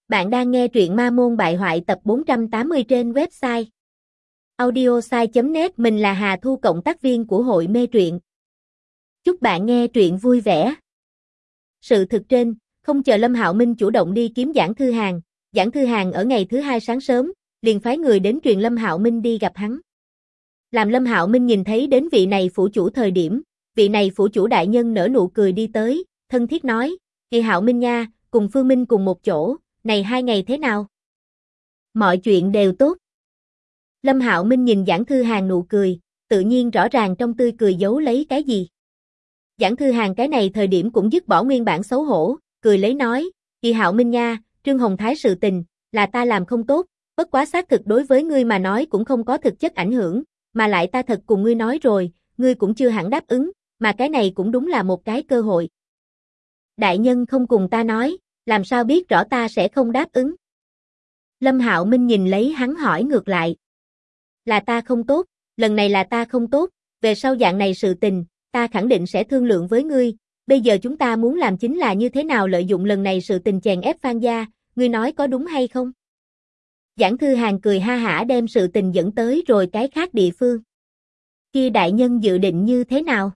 Bạn đang nghe truyện Ma Môn Bại Hoại tập 480 trên website audiosai.net. Mình là Hà Thu, cộng tác viên của hội mê truyện. Chúc bạn nghe truyện vui vẻ. Sự thực trên, không chờ Lâm Hạo Minh chủ động đi kiếm Giản Thư Hàn, Giản Thư Hàn ở ngày thứ hai sáng sớm, liền phái người đến truyền Lâm Hạo Minh đi gặp hắn. Làm Lâm Hạo Minh nhìn thấy đến vị này phủ chủ thời điểm, vị này phủ chủ đại nhân nở nụ cười đi tới, thân thiết nói: "Kỳ Hạo Minh nha, cùng Phương Minh cùng một chỗ, này 2 ngày thế nào?" "Mọi chuyện đều tốt." Lâm Hạo Minh nhìn Giản Thư Hàn nụ cười, tự nhiên rõ ràng trong tươi cười giấu lấy cái gì. Giản Thư Hàn cái này thời điểm cũng dứt bỏ nguyên bản xấu hổ, cười lấy nói: "Kỳ Hạo Minh nha, Trương Hồng Thái sự tình, là ta làm không tốt, bất quá xác thực đối với ngươi mà nói cũng không có thực chất ảnh hưởng, mà lại ta thật cùng ngươi nói rồi, ngươi cũng chưa hẳn đáp ứng, mà cái này cũng đúng là một cái cơ hội." "Đại nhân không cùng ta nói, làm sao biết rõ ta sẽ không đáp ứng?" Lâm Hạo Minh nhìn lấy hắn hỏi ngược lại. "Là ta không tốt, lần này là ta không tốt, về sau dạng này sự tình, ta khẳng định sẽ thương lượng với ngươi, bây giờ chúng ta muốn làm chính là như thế nào lợi dụng lần này sự tình chèn ép Phan gia, ngươi nói có đúng hay không?" Giản Thư Hàn cười ha hả đem sự tình dẫn tới rồi cái khác địa phương. "Kia đại nhân dự định như thế nào?"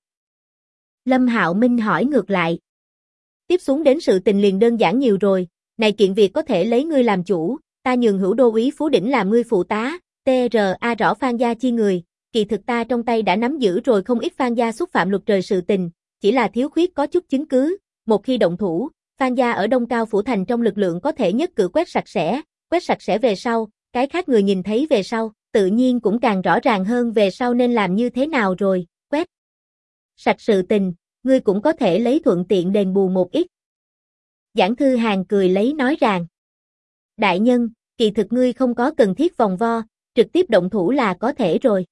Lâm Hạo Minh hỏi ngược lại. "Tiếp xuống đến sự tình liền đơn giản nhiều rồi, này kiện việc có thể lấy ngươi làm chủ, ta nhường Hữu Đô úy Phú Đỉnh làm ngươi phụ tá, TRA rõ Phan gia chi người, kỳ thực ta trong tay đã nắm giữ rồi không ít Phan gia xúc phạm luật trời sự tình, chỉ là thiếu khuyết có chút chứng cứ, một khi động thủ, Phan gia ở Đông Cao phủ thành trong lực lượng có thể nhất cử quét sạch sẽ về sau, cái khác người nhìn thấy về sau, tự nhiên cũng càng rõ ràng hơn về sau nên làm như thế nào rồi, quét sạch sự tình, ngươi cũng có thể lấy thuận tiện đền bù một ít." Giản Thư Hàn cười lấy nói rằng: "Đại nhân, kỳ thực ngươi không có cần thiết vòng vo, trực tiếp động thủ là có thể rồi."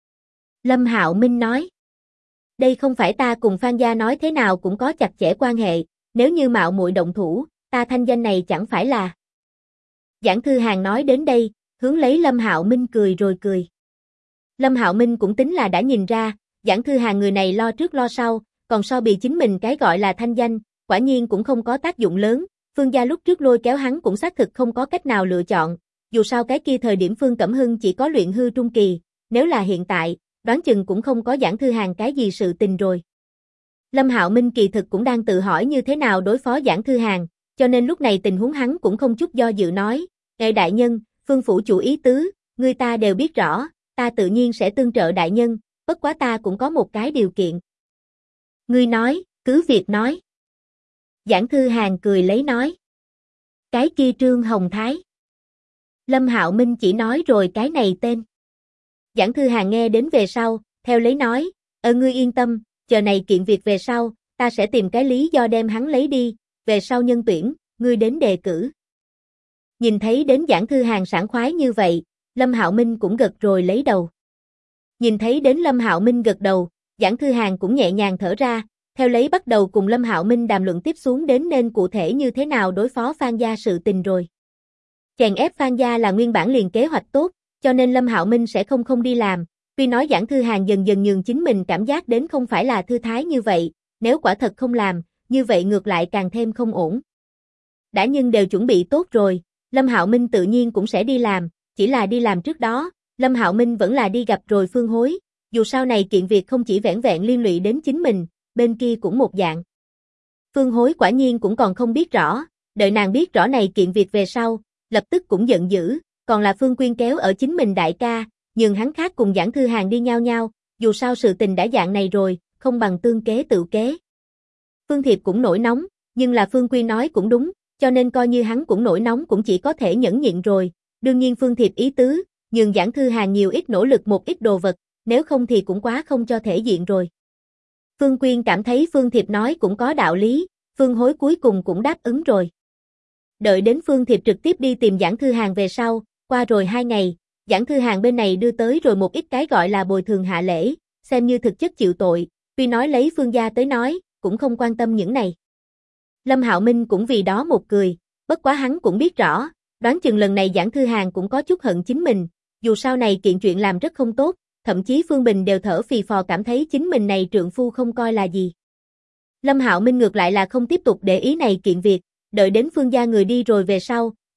Lâm Hạo Minh nói: "Đây không phải ta cùng Phan gia nói thế nào cũng có chặt chẽ quan hệ, nếu như mạo muội động thủ, ta thanh danh này chẳng phải là..." Giản Thư Hàn nói đến đây, hướng lấy Lâm Hạo Minh cười rồi cười. Lâm Hạo Minh cũng tính là đã nhìn ra, Giản Thư Hàn người này lo trước lo sau, còn so bì chính mình cái gọi là thanh danh, quả nhiên cũng không có tác dụng lớn. Phương gia lúc trước lôi kéo hắn cũng xác thực không có cách nào lựa chọn, dù sao cái kia thời điểm Phương Cẩm Hưng chỉ có luyện hư trung kỳ, nếu là hiện tại, đoán chừng cũng không có Giản Thư Hàn cái gì sự tình rồi. Lâm Hạo Minh kỳ thực cũng đang tự hỏi như thế nào đối phó Giản Thư Hàn, cho nên lúc này tình huống hắn cũng không chút do dự nói: "Ngài đại nhân, Phương phủ chủ ý tứ, người ta đều biết rõ, ta tự nhiên sẽ tương trợ đại nhân, bất quá ta cũng có một cái điều kiện." "Ngươi nói, cứ việc nói." Giản Thư Hàn cười lấy nói. "Cái kia Trương Hồng Thái." Lâm Hạo Minh chỉ nói rồi cái này tên. Giản Thư Hàn nghe đến về sau, theo lấy nói: Ngươi yên tâm, chờ này kiện việc về sau, ta sẽ tìm cái lý do đem hắn lấy đi, về sau nhân tuyển, ngươi đến đề cử." Nhìn thấy đến Giản Thư Hàn sảng khoái như vậy, Lâm Hạo Minh cũng gật rồi lấy đầu. Nhìn thấy đến Lâm Hạo Minh gật đầu, Giản Thư Hàn cũng nhẹ nhàng thở ra, theo lấy bắt đầu cùng Lâm Hạo Minh đàm luận tiếp xuống đến nên cụ thể như thế nào đối phó Phan gia sự tình rồi. Chèn ép Phan gia là nguyên bản liền kế hoạch tốt, cho nên Lâm Hạo Minh sẽ không đi làm, tuy nói Giản Thư Hàn dần dần nhường chính mình cảm giác đến không phải là thư thái như vậy, nếu quả thật không làm, như vậy ngược lại càng thêm không ổn. Đã nhưng đều chuẩn bị tốt rồi, Lâm Hạo Minh tự nhiên cũng sẽ đi làm, chỉ là đi làm trước đó, Lâm Hạo Minh vẫn là đi gặp rồi Phương Hối, dù sau này kiện việc không chỉ vẻn vẹn liên lụy đến chính mình, bên kia cũng một dạng. Phương Hối quả nhiên cũng còn không biết rõ, đợi nàng biết rõ này kiện việc về sau, lập tức cũng giận dữ, còn là Phương Quyên kéo ở chính mình đại ca, nhường hắn khác cùng Giản Thư Hàn đi nhau nhau, dù sao sự tình đã dạng này rồi, không bằng tương kế tự kế. Phương Thiệp cũng nổi nóng, nhưng là Phương Quyên nói cũng đúng, cho nên coi như hắn cũng nổi nóng cũng chỉ có thể nhẫn nhịn rồi, đương nhiên Phương Thiệp ý tứ, nhường Giản Thư Hàn nhiều ít nỗ lực một ít đồ vật, nếu không thì cũng quá không cho thể diện rồi. Phương Quyên cảm thấy Phương Thiệp nói cũng có đạo lý, Phương Hối cuối cùng cũng đáp ứng rồi. Đợi đến Phương Thiệp trực tiếp đi tìm Giản Thư Hàn về sau, qua rồi 2 ngày, Giản Thư Hàn bên này đưa tới rồi một ít cái gọi là bồi thường hạ lễ, xem như thực chất chịu tội, tuy nói lấy Phương gia tới nói, cũng không quan tâm những này. Lâm Hạo Minh cũng vì đó một cười, bất quá hắn cũng biết rõ, đoán chừng lần này Giản Thư Hàn cũng có chút hận chính mình, dù sau này kiện chuyện làm rất không tốt, thậm chí Phương Bình đều thở phì phò cảm thấy chính mình này trượng phu không coi là gì. Lâm Hạo Minh ngược lại là không tiếp tục để ý này kiện việc, đợi đến Phương gia người đi rồi về sau,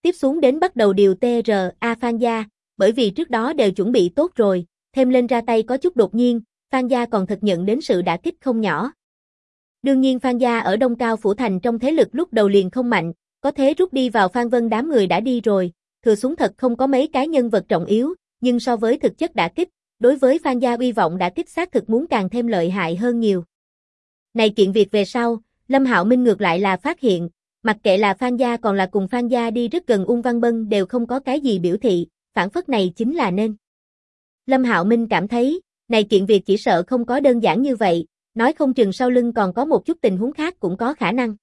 tiếp xuống đến bắt đầu điều TRA Phan Gia, bởi vì trước đó đều chuẩn bị tốt rồi, thêm lên ra tay có chút đột nhiên, Phan Gia còn thực nhận đến sự đả kích không nhỏ. Đương nhiên Phan Gia ở Đông Cao Phủ Thành trong thế lực lúc đầu liền không mạnh, có thế rút đi vào Phan Vân đám người đã đi rồi, thừa xuống thật không có mấy cái nhân vật trọng yếu, nhưng so với thực chất đả kích, đối với Phan Gia uy vọng đả kích xác thực muốn càng thêm lợi hại hơn nhiều. Này kiện việc về sau, Lâm Hạo Minh ngược lại là phát hiện, mặc kệ là Phan Gia còn là cùng Phan Gia đi rất gần Ung Văn Bân đều không có cái gì biểu thị, phản phất này chính là nên. Lâm Hạo Minh cảm thấy, này kiện việc chỉ sợ không có đơn giản như vậy, nói không chừng sau lưng còn có một chút tình huống khác cũng có khả năng.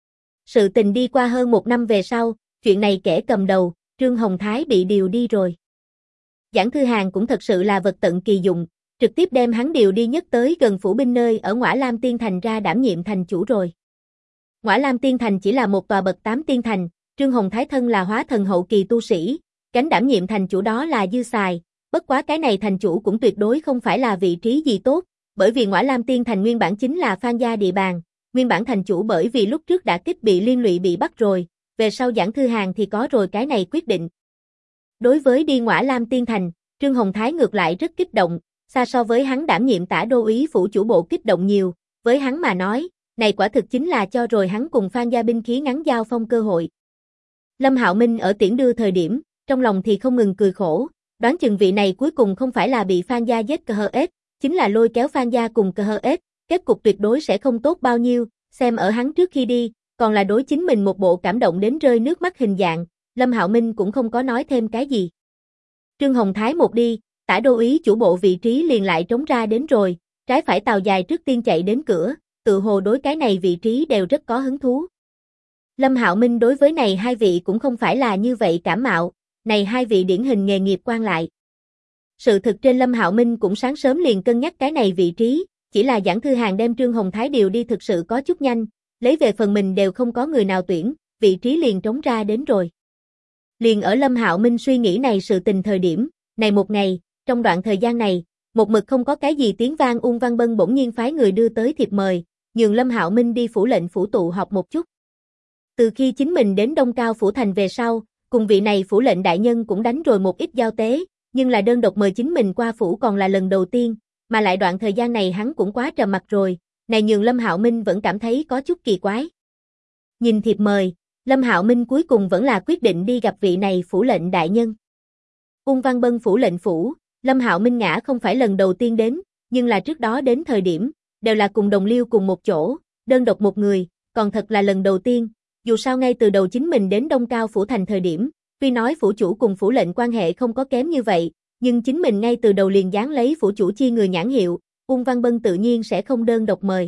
Sự tình đi qua hơn 1 năm về sau, chuyện này kẻ cầm đầu, Trương Hồng Thái bị điều đi rồi. Giảng Thư Hàn cũng thật sự là vật tận kỳ dụng, trực tiếp đem hắn điều đi nhất tới gần phủ binh nơi ở Ngõa Lam Tiên Thành ra đảm nhiệm thành chủ rồi. Ngõa Lam Tiên Thành chỉ là một tòa bậc 8 tiên thành, Trương Hồng Thái thân là hóa thần hậu kỳ tu sĩ, cánh đảm nhiệm thành chủ đó là dư xài, bất quá cái này thành chủ cũng tuyệt đối không phải là vị trí gì tốt, bởi vì Ngõa Lam Tiên Thành nguyên bản chính là Phan Gia địa bàn, nguyên bản thành chủ bởi vì lúc trước đã kích bị liên lụy bị bắt rồi, về sau Giảng Thư Hàn thì có rồi cái này quyết định. Đối với đi Ngõa Lam Tiên Thành, Trương Hồng Thái ngược lại rất kích động, xa so với hắn đảm nhiệm tả đô úy phủ chủ bộ kích động nhiều, với hắn mà nói, này quả thực chính là cho rồi hắn cùng Phan Gia binh khí ngắn giao phong cơ hội. Lâm Hạo Minh ở tiễn đưa thời điểm, trong lòng thì không ngừng cười khổ, đoán chừng vị này cuối cùng không phải là bị Phan Gia giết KHS, chính là lôi kéo Phan Gia cùng KHS, kết cục tuyệt đối sẽ không tốt bao nhiêu, xem ở hắn trước khi đi, còn là đối chính mình một bộ cảm động đến rơi nước mắt hình dạng, Lâm Hạo Minh cũng không có nói thêm cái gì. Trương Hồng Thái một đi, tả đô úy chủ bộ vị trí liền lại trống ra đến rồi, trái phải tàu dài trước tiên chạy đến cửa, tự hồ đối cái này vị trí đều rất có hứng thú. Lâm Hạo Minh đối với này hai vị cũng không phải là như vậy cảm mạo, này hai vị điển hình nghề nghiệp quan lại. Sự thực trên Lâm Hạo Minh cũng sáng sớm liền cân nhắc cái này vị trí, chỉ là Giảng Thư Hàn đem Trương Hồng Thái điều đi thực sự có chút nhanh, lấy về phần mình đều không có người nào tuyển, vị trí liền trống ra đến rồi. Liền ở Lâm Hạo Minh suy nghĩ này sự tình thời điểm, này một ngày, trong đoạn thời gian này, một mực không có cái gì tiếng vang Ung Văn Bân bỗng nhiên phái người đưa tới thiệp mời, nhường Lâm Hạo Minh đi phủ lệnh phủ tụ họp một chút. Từ khi chính mình đến Đông Cao Phủ Thành về sau, cùng vị này phủ lệnh đại nhân cũng đánh rồi một ít giao tế, nhưng là đơn độc mời chính mình qua phủ còn là lần đầu tiên, mà lại đoạn thời gian này hắn cũng quá trầm mặc rồi, này nhường Lâm Hạo Minh vẫn cảm thấy có chút kỳ quái. Nhìn thiệp mời, Lâm Hạo Minh cuối cùng vẫn là quyết định đi gặp vị này phủ lệnh đại nhân. Ung Văn Bân phủ lệnh phủ, Lâm Hạo Minh ngã không phải lần đầu tiên đến, nhưng là trước đó đến thời điểm, đều là cùng đồng liêu cùng một chỗ, đơn độc một người, còn thật là lần đầu tiên, dù sao ngay từ đầu chính mình đến Đông Cao Phủ Thành thời điểm, tuy nói phủ chủ cùng phủ lệnh quan hệ không có kém như vậy, nhưng chính mình ngay từ đầu liền dán lấy phủ chủ chi người nhãn hiệu, Ung Văn Bân tự nhiên sẽ không đơn độc mời.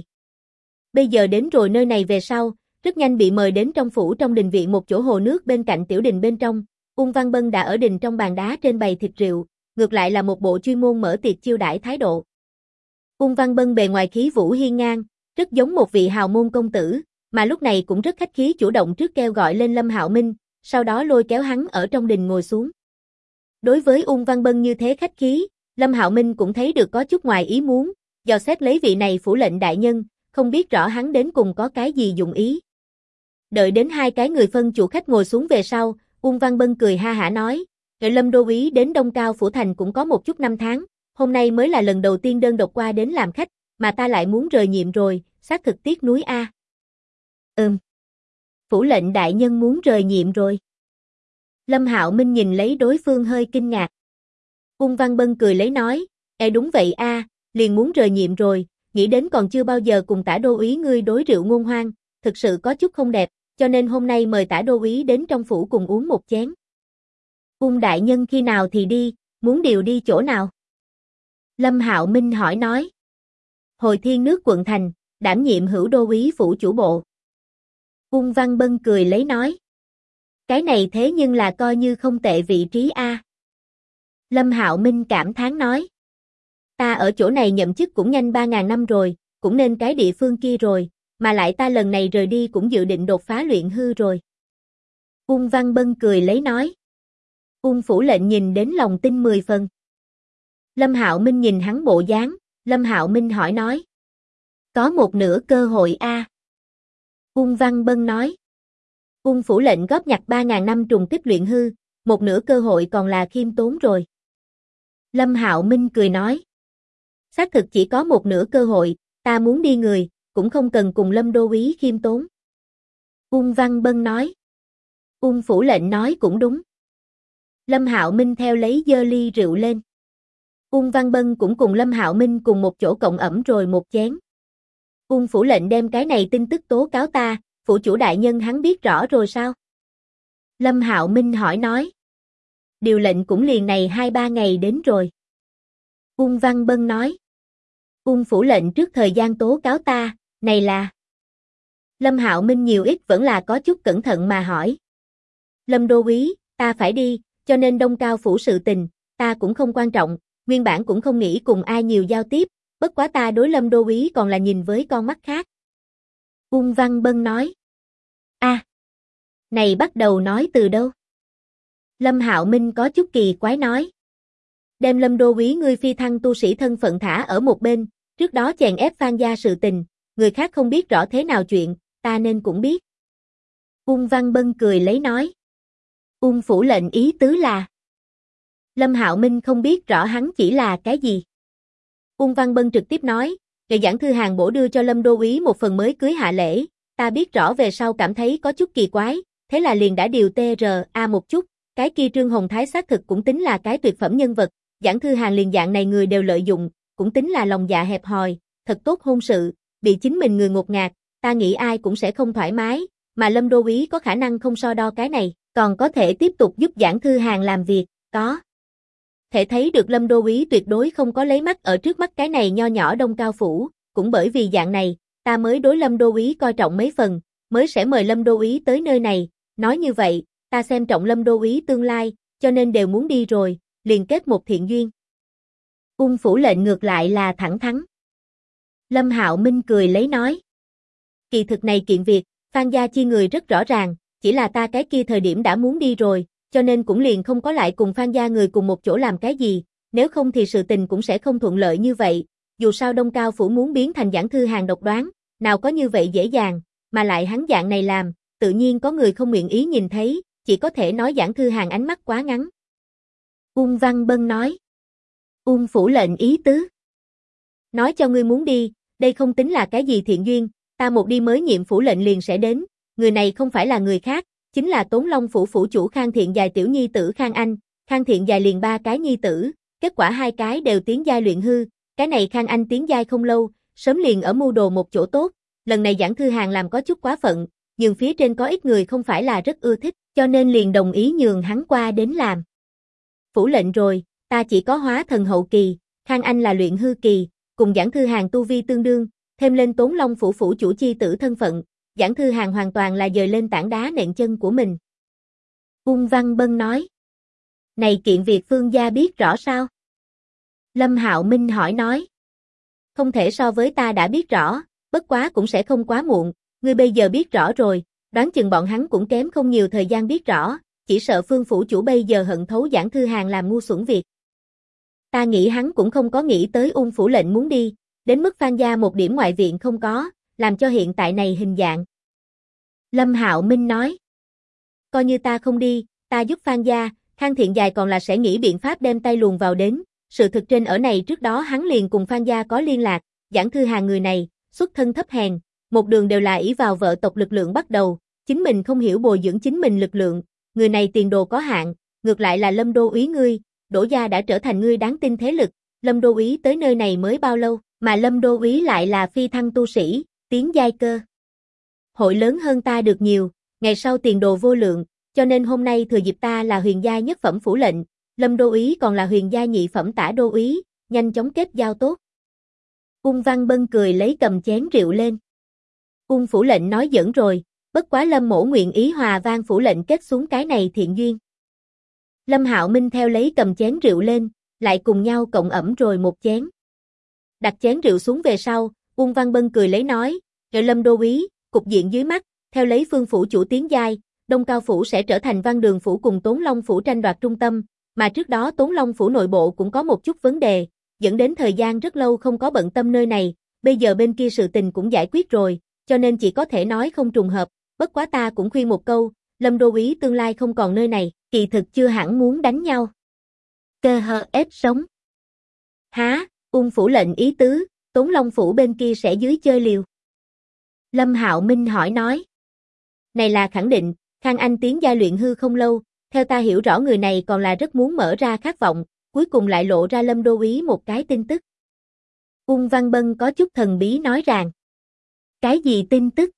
Bây giờ đến rồi nơi này về sau, rất nhanh bị mời đến trong phủ trong đình viện một chỗ hồ nước bên cạnh tiểu đình bên trong, Ung Văn Bân đã ở đình trong bàn đá trên bày thịt rượu, ngược lại là một bộ chuyên môn mở tiệc chiêu đãi thái độ. Ung Văn Bân bề ngoài khí vũ hiên ngang, rất giống một vị hào môn công tử, mà lúc này cũng rất khách khí chủ động trước kêu gọi lên Lâm Hạo Minh, sau đó lôi kéo hắn ở trong đình ngồi xuống. Đối với Ung Văn Bân như thế khách khí, Lâm Hạo Minh cũng thấy được có chút ngoài ý muốn, dò xét lấy vị này phủ lệnh đại nhân, không biết rõ hắn đến cùng có cái gì dụng ý. Đợi đến hai cái người phân chủ khách ngồi xuống về sau, Ung Văn Bân cười ha hả nói, Lâm đô úy đến Đông Cao Phủ Thành cũng có một chút năm tháng, hôm nay mới là lần đầu tiên đơn độc qua đến làm khách, mà ta lại muốn rời nhiệm rồi, xác thực tiếc nuối a. Phủ lệnh đại nhân muốn rời nhiệm rồi. Lâm Hạo Minh nhìn lấy đối phương hơi kinh ngạc. Ung Văn Bân cười lấy nói, đúng vậy a, liền muốn rời nhiệm rồi, nghĩ đến còn chưa bao giờ cùng tả đô úy ngươi đối rượu ngôn hoan, thực sự có chút không đẹp, cho nên hôm nay mời tả đô úy đến trong phủ cùng uống một chén. Ung đại nhân khi nào thì đi, muốn điều đi chỗ nào? Lâm Hạo Minh hỏi nói. Hồi Thiên Nước quận thành, đảm nhiệm hữu đô úy phủ chủ bộ. Ung Văn Bân cười lấy nói. Cái này thế nhưng là coi như không tệ vị trí a. Lâm Hạo Minh cảm thán nói. Ta ở chỗ này nhậm chức cũng nhanh 3.000 năm rồi, cũng nên cái địa phương kia rồi, mà lại ta lần này rời đi cũng dự định đột phá luyện hư rồi. Ung Văn Bân cười lấy nói. Ung phủ lệnh nhìn đến lòng tin 10 phần. Lâm Hạo Minh nhìn hắn bộ dáng, Lâm Hạo Minh hỏi nói. Có một nửa cơ hội a. Ung Văn Bân nói. Ung Phủ Lệnh góp nhặt 3.000 năm trùng tích luyện hư, một nửa cơ hội còn là khiêm tốn rồi. Lâm Hạo Minh cười nói. Xác thực chỉ có một nửa cơ hội, ta muốn đi người, cũng không cần cùng Lâm đô úy khiêm tốn. Ung Văn Bân nói. Ung Phủ Lệnh nói cũng đúng. Lâm Hạo Minh theo lấy dơ ly rượu lên. Ung Văn Bân cũng cùng Lâm Hạo Minh cùng một chỗ cộng ẩm rồi một chén. Ung Phủ Lệnh đem cái này tin tức tố cáo ta, phủ chủ đại nhân hắn biết rõ rồi sao? Lâm Hạo Minh hỏi nói. Điều lệnh cũng liền này 2-3 ngày đến rồi. Ung Văn Bân nói. Ung Phủ Lệnh trước thời gian tố cáo ta, này là... Lâm Hạo Minh nhiều ít vẫn là có chút cẩn thận mà hỏi. Lâm đô úy, ta phải đi, cho nên Đông Cao phủ sự tình, ta cũng không quan trọng, nguyên bản cũng không nghĩ cùng ai nhiều giao tiếp, bất quá ta đối Lâm đô úy còn là nhìn với con mắt khác. Ung Văn Bân nói. Này bắt đầu nói từ đâu? Lâm Hạo Minh có chút kỳ quái nói. Đem Lâm đô úy ngươi phi thăng tu sĩ thân phận thả ở một bên, trước đó chèn ép Phan gia sự tình, người khác không biết rõ thế nào chuyện, ta nên cũng biết. Ung Văn Bân cười lấy nói. Ung Phủ Lệnh ý tứ là. Lâm Hạo Minh không biết rõ hắn chỉ là cái gì. Ung Văn Bân trực tiếp nói, ngày giảng thư hàng bổ đưa cho Lâm đô úy một phần mới cưới hạ lễ, ta biết rõ về sau cảm thấy có chút kỳ quái, thế là liền đã điều TRA một chút, cái kia Trương Hồng Thái xác thực cũng tính là cái tuyệt phẩm nhân vật, giảng thư hàng liền dạng này người đều lợi dụng, cũng tính là lòng dạ hẹp hòi, thật tốt hôn sự, bị chính mình người ngột ngạt, ta nghĩ ai cũng sẽ không thoải mái, mà Lâm đô úy có khả năng không so đo cái này, còn có thể tiếp tục giúp giảng thư hàng làm việc, có. Thể thấy được Lâm đô úy tuyệt đối không có lấy mắt ở trước mắt cái này nho nhỏ Đông Cao phủ, cũng bởi vì dạng này, ta mới đối Lâm đô úy coi trọng mấy phần, mới sẽ mời Lâm đô úy tới nơi này, nói như vậy, ta xem trọng Lâm đô úy tương lai, cho nên đều muốn đi rồi, liền kết một thiện duyên. Ung Phủ Lệnh ngược lại là thẳng thắn. Lâm Hạo Minh cười lấy nói. Kỳ thực này kiện việc, Phan gia chi người rất rõ ràng, chỉ là ta cái kia thời điểm đã muốn đi rồi, cho nên cũng liền không có lại cùng Phan gia người cùng một chỗ làm cái gì, nếu không thì sự tình cũng sẽ không thuận lợi như vậy, dù sao Đông Cao phủ muốn biến thành giảng thư hàng độc đoán, nào có như vậy dễ dàng, mà lại hắn dạng này làm, tự nhiên có người không nguyện ý nhìn thấy, chỉ có thể nói giảng thư hàng ánh mắt quá ngắn. Ung Văn Bân nói. Ung Phủ Lệnh ý tứ. Nói cho ngươi muốn đi, đây không tính là cái gì thiện duyên, ta một đi mới nhiệm phủ lệnh liền sẽ đến, người này không phải là người khác, chính là Tốn Long phủ phủ chủ Khang Thiện Dài tiểu nhi tử Khang Anh, Khang Thiện Dài liền 3 cái nhi tử, kết quả 2 cái đều tiến giai luyện hư, cái này Khang Anh tiến giai không lâu, sớm liền ở mưu đồ một chỗ tốt, lần này giảng thư hàng làm có chút quá phận, nhưng phía trên có ít người không phải là rất ưa thích, cho nên liền đồng ý nhường hắn qua đến làm. Phủ lệnh rồi, ta chỉ có hóa thần hậu kỳ, Khang Anh là luyện hư kỳ, cùng giảng thư hàng tu vi tương đương, thêm lên Tốn Long phủ phủ chủ chi tử thân phận, giảng thư hàng hoàn toàn là dời lên tảng đá nện chân của mình. Ung Văn Bân nói. Này kiện việc Phương gia biết rõ sao? Lâm Hạo Minh hỏi nói. Không thể so với ta đã biết rõ, bất quá cũng sẽ không quá muộn, ngươi bây giờ biết rõ rồi, đoán chừng bọn hắn cũng kém không nhiều thời gian biết rõ, chỉ sợ Phương phủ chủ bây giờ hận thấu giảng thư hàng làm ngu xuẩn việc. Ta nghĩ hắn cũng không có nghĩ tới Ung Phủ Lệnh muốn đi, đến mức Phan gia một điểm ngoại viện không có, làm cho hiện tại này hình dạng. Lâm Hạo Minh nói. Coi như ta không đi, ta giúp Phan gia, Khang Thiện Dài còn là sẽ nghĩ biện pháp đem tay luồn vào đến, sự thực trên ở này trước đó hắn liền cùng Phan gia có liên lạc, giảng thư hàng người này, xuất thân thấp hèn, một đường đều là ỷ vào vợ tộc lực lượng bắt đầu, chính mình không hiểu bồi dưỡng chính mình lực lượng, người này tiền đồ có hạn, ngược lại là Lâm đô úy ngươi, Đỗ gia đã trở thành ngươi đáng tin thế lực, Lâm đô úy tới nơi này mới bao lâu, mà Lâm đô úy lại là phi thăng tu sĩ, tiến giai cơ. Hội lớn hơn ta được nhiều, ngày sau tiền đồ vô lượng, cho nên hôm nay thừa dịp ta là huyền giai nhất phẩm phủ lệnh, Lâm đô úy còn là huyền giai nhị phẩm tả đô úy, nhanh chóng kết giao tốt. Ung Văn Bân cười lấy cầm chén rượu lên. Ung phủ lệnh nói giỡn rồi, bất quá Lâm mỗ nguyện ý hòa vang phủ lệnh kết xuống cái này thiện duyên. Lâm Hạo Minh theo lấy cầm chén rượu lên, lại cùng nhau cộng ẩm rồi một chén. Đặt chén rượu xuống về sau, Ung Văn Bân cười lấy nói, rồi Lâm đô úy, cục diện dưới mắt, theo lấy Phương phủ chủ tiến giai, Đông Cao phủ sẽ trở thành Văn Đường phủ cùng Tốn Long phủ tranh đoạt trung tâm, mà trước đó Tốn Long phủ nội bộ cũng có một chút vấn đề, dẫn đến thời gian rất lâu không có bận tâm nơi này, bây giờ bên kia sự tình cũng giải quyết rồi, cho nên chỉ có thể nói không trùng hợp, bất quá ta cũng khuyên một câu, Lâm đô úy tương lai không còn nơi này, kỳ thực chưa hẳn muốn đánh nhau. Cơ hơ ép sống. Há, Ung phủ lệnh ý tứ, Tốn Long phủ bên kia sẽ dưới chơi liều. Lâm Hạo Minh hỏi nói. Này là khẳng định, Khang Anh tiến giai luyện hư không lâu, theo ta hiểu rõ người này còn là rất muốn mở ra khát vọng, cuối cùng lại lộ ra Lâm đô úy một cái tin tức. Ung Văn Bân có chút thần bí nói rằng. Cái gì tin tức?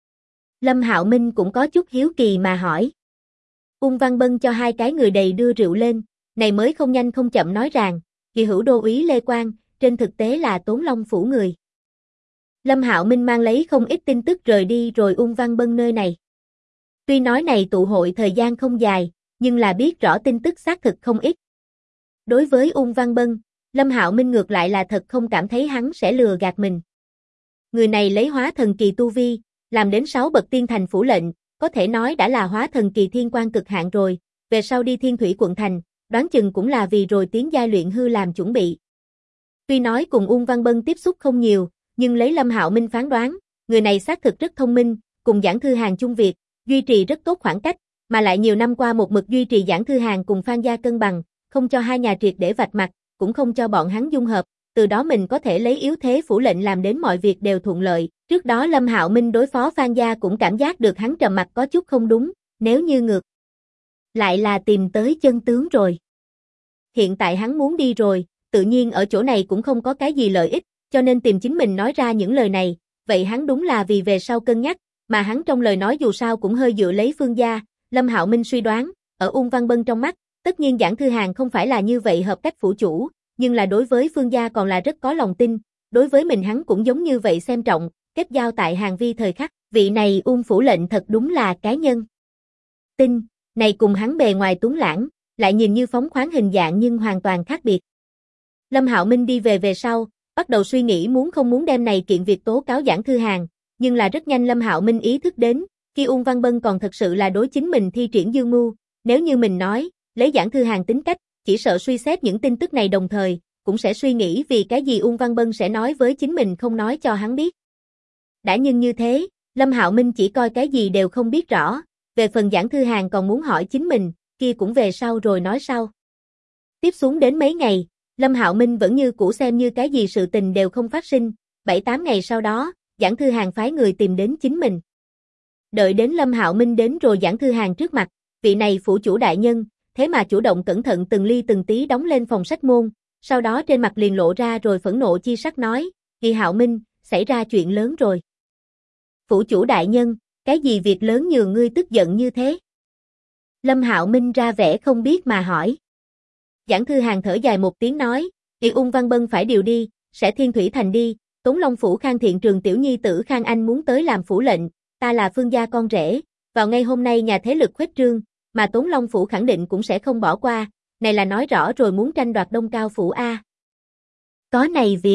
Lâm Hạo Minh cũng có chút hiếu kỳ mà hỏi. Ung Văn Bân cho hai cái người đầy đưa rượu lên, này mới không nhanh không chậm nói rằng, kỳ hữu đô úy Lê Quang, trên thực tế là Tốn Long phủ người. Lâm Hạo Minh mang lấy không ít tin tức rời đi rồi Ung Văn Bân nơi này. Tuy nói này tụ hội thời gian không dài, nhưng là biết rõ tin tức xác thực không ít. Đối với Ung Văn Bân, Lâm Hạo Minh ngược lại là thật không cảm thấy hắn sẽ lừa gạt mình. Người này lấy hóa thần kỳ tu vi, làm đến 6 bậc tiên thành phủ lệnh, có thể nói đã là hóa thần kỳ thiên quan cực hạn rồi, về sau đi Thiên Thủy quận thành, đoán chừng cũng là vì rồi tiến giai luyện hư làm chuẩn bị. Tuy nói cùng Ung Văn Bân tiếp xúc không nhiều, nhưng lấy Lâm Hạo Minh phán đoán, người này xác thực rất thông minh, cùng Giảng Thư Hàn chung việc, duy trì rất tốt khoảng cách, mà lại nhiều năm qua một mực duy trì Giảng Thư Hàn cùng Phan gia cân bằng, không cho hai nhà triệt để vạch mặt, cũng không cho bọn hắn dung hợp, từ đó mình có thể lấy yếu thế phủ lệnh làm đến mọi việc đều thuận lợi. Trước đó Lâm Hạo Minh đối phó Phan gia cũng cảm giác được hắn trầm mặc có chút không đúng, nếu như ngược lại là tìm tới chân tướng rồi. Hiện tại hắn muốn đi rồi, tự nhiên ở chỗ này cũng không có cái gì lợi ích, cho nên tìm chính mình nói ra những lời này, vậy hắn đúng là vì về sau cân nhắc, mà hắn trong lời nói dù sao cũng hơi dựa lấy Phương gia. Lâm Hạo Minh suy đoán, ở Ung Văn Bân trong mắt, tất nhiên Giảng Thư Hàn không phải là như vậy hợp cách phủ chủ, nhưng là đối với Phương gia còn là rất có lòng tin, đối với mình hắn cũng giống như vậy xem trọng, kết giao tại Hàn Vi thời khắc, vị này Ung phủ lệnh thật đúng là cái nhân. Tin, này cùng hắn bề ngoài tuấn lãng, lại nhìn như phóng khoáng hình dạng nhưng hoàn toàn khác biệt. Lâm Hạo Minh đi về sau, bắt đầu suy nghĩ muốn không muốn đem này kiện việc tố cáo Giảng Thư Hàn, nhưng là rất nhanh Lâm Hạo Minh ý thức đến, khi Ung Văn Bân còn thật sự là đối chính mình thi triển dương mưu, nếu như mình nói, lấy Giảng Thư Hàn tính cách, chỉ sợ suy xét những tin tức này đồng thời, cũng sẽ suy nghĩ vì cái gì Ung Văn Bân sẽ nói với chính mình không nói cho hắn biết. Đã nhưng như thế, Lâm Hạo Minh chỉ coi cái gì đều không biết rõ, về phần Giảng Thư Hàn còn muốn hỏi chính mình, kia cũng về sau rồi nói sau. Tiếp xuống đến mấy ngày, Lâm Hạo Minh vẫn như cũ xem như cái gì sự tình đều không phát sinh, 7-8 ngày sau đó, Giảng Thư Hàn phái người tìm đến chính mình. Đợi đến Lâm Hạo Minh đến rồi Giảng Thư Hàn trước mặt, vị này phủ chủ đại nhân, thế mà chủ động cẩn thận từng ly từng tí đóng lên phòng sách môn, sau đó trên mặt liền lộ ra rồi phẫn nộ chi sắc nói, Kỳ Hạo Minh, xảy ra chuyện lớn rồi. Phủ chủ đại nhân, cái gì việc lớn nhường ngươi tức giận như thế? Lâm Hạo Minh ra vẻ không biết mà hỏi. Giảng Thư Hàn thở dài một tiếng nói, Ung Văn Bân phải điều đi, sẽ Thiên Thủy thành đi, Tốn Long phủ Khang Thiện Trường tiểu nhi tử Khang Anh muốn tới làm phủ lệnh, ta là Phương gia con rể, vào ngay hôm nay nhà thế lực khuếch trương, mà Tốn Long phủ khẳng định cũng sẽ không bỏ qua, này là nói rõ rồi muốn tranh đoạt Đông Cao phủ a. Có này việc.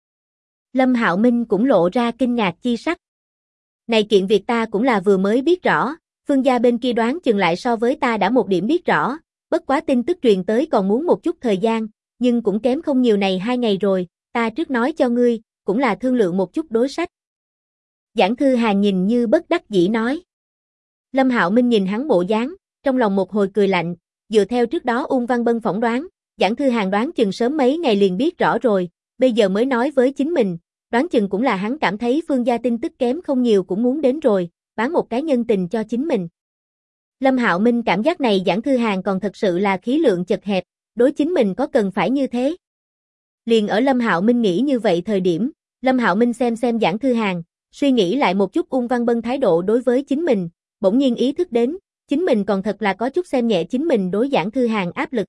Lâm Hạo Minh cũng lộ ra kinh ngạc chi sắc. Này kiện việc ta cũng là vừa mới biết rõ, Phương gia bên kia đoán chừng lại so với ta đã một điểm biết rõ, bất quá tin tức truyền tới còn muốn một chút thời gian, nhưng cũng kém không nhiều này 2 ngày rồi, ta trước nói cho ngươi, cũng là thương lượng một chút đối sách. Giảng Thư Hàn nhìn như bất đắc dĩ nói. Lâm Hạo Minh nhìn hắn bộ dáng, trong lòng một hồi cười lạnh, dựa theo trước đó Ung Văn Bân phỏng đoán, Giảng Thư Hàn đoán chừng sớm mấy ngày liền biết rõ rồi, bây giờ mới nói với chính mình, đoán chừng cũng là hắn cảm thấy Phương gia tin tức kém không nhiều cũng muốn đến rồi, bán một cái nhân tình cho chính mình. Lâm Hạo Minh cảm giác này Giảng Thư Hàn còn thật sự là khí lượng chật hẹp, đối chính mình có cần phải như thế. Liền ở Lâm Hạo Minh nghĩ như vậy thời điểm, Lâm Hạo Minh xem Giảng Thư Hàn, suy nghĩ lại một chút Ung Văn Bân thái độ đối với chính mình, bỗng nhiên ý thức đến, chính mình còn thật là có chút xem nhẹ chính mình đối Giảng Thư Hàn áp lực.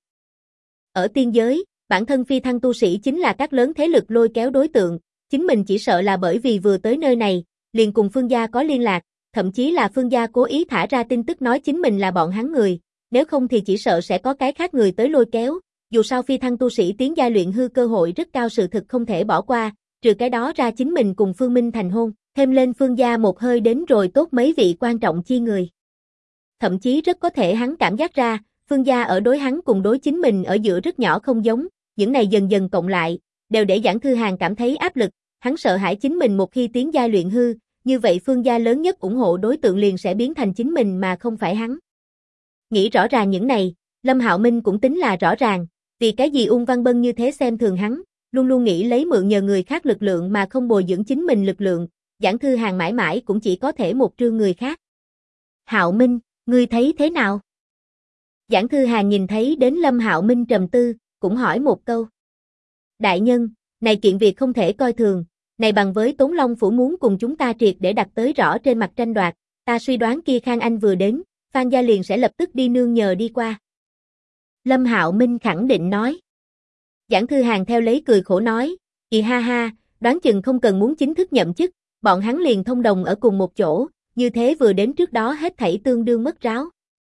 Ở tiên giới, bản thân phi thăng tu sĩ chính là các lớn thế lực lôi kéo đối tượng, chính mình chỉ sợ là bởi vì vừa tới nơi này, liền cùng Phương gia có liên lạc, thậm chí là Phương gia cố ý thả ra tin tức nói chính mình là bọn hắn người, nếu không thì chỉ sợ sẽ có cái khác người tới lôi kéo, dù sao phi thăng tu sĩ tiến giai luyện hư cơ hội rất cao sự thực không thể bỏ qua, trừ cái đó ra chính mình cùng Phương Minh thành hôn, thêm lên Phương gia một hơi đến rồi tốt mấy vị quan trọng chi người. Thậm chí rất có thể hắn cảm giác ra, Phương gia ở đối hắn cùng đối chính mình ở giữa rất nhỏ không giống, những này dần dần cộng lại, đều để Giảng Thư Hàn cảm thấy áp lực, hắn sợ hãi chính mình một khi tiến giai luyện hư, như vậy Phương gia lớn nhất ủng hộ đối tượng liền sẽ biến thành chính mình mà không phải hắn. Nghĩ rõ ràng những này, Lâm Hạo Minh cũng tính là rõ ràng, vì cái gì Ung Văn Bân như thế xem thường hắn, luôn luôn nghĩ lấy mượn nhờ người khác lực lượng mà không bồi dưỡng chính mình lực lượng, Giản Thư Hàn mãi mãi cũng chỉ có thể một trương người khác. Hạo Minh, ngươi thấy thế nào? Giản Thư Hàn nhìn thấy đến Lâm Hạo Minh trầm tư, cũng hỏi một câu. Đại nhân, này kiện việc không thể coi thường, này bằng với Tốn Long Phủ muốn cùng chúng ta triệt để đặt tới rõ trên mặt tranh đoạt, ta suy đoán kia Khang Anh vừa đến, Phan gia liền sẽ lập tức đi nương nhờ đi qua. Lâm Hạo Minh khẳng định nói. Giản Thư Hàn theo lấy cười khổ nói, ha ha, đoán chừng không cần muốn chính thức nhậm chức, bọn hắn liền thông đồng ở cùng một chỗ, như thế vừa đến trước đó hết thảy tương đương mất ráo.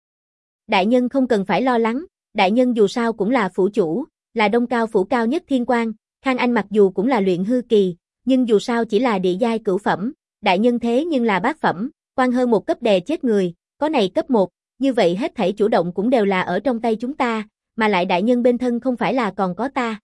Đại nhân không cần phải lo lắng, đại nhân dù sao cũng là phủ chủ, là Đông Cao phủ cao nhất thiên quan, Khang Anh mặc dù cũng là luyện hư kỳ, nhưng dù sao chỉ là địa giai cửu phẩm, đại nhân thế nhưng là bát phẩm, quan hơn một cấp đè chết người, có này cấp 1, như vậy hết thảy chủ động cũng đều là ở trong tay chúng ta, mà lại đại nhân bên thân không phải là còn có ta.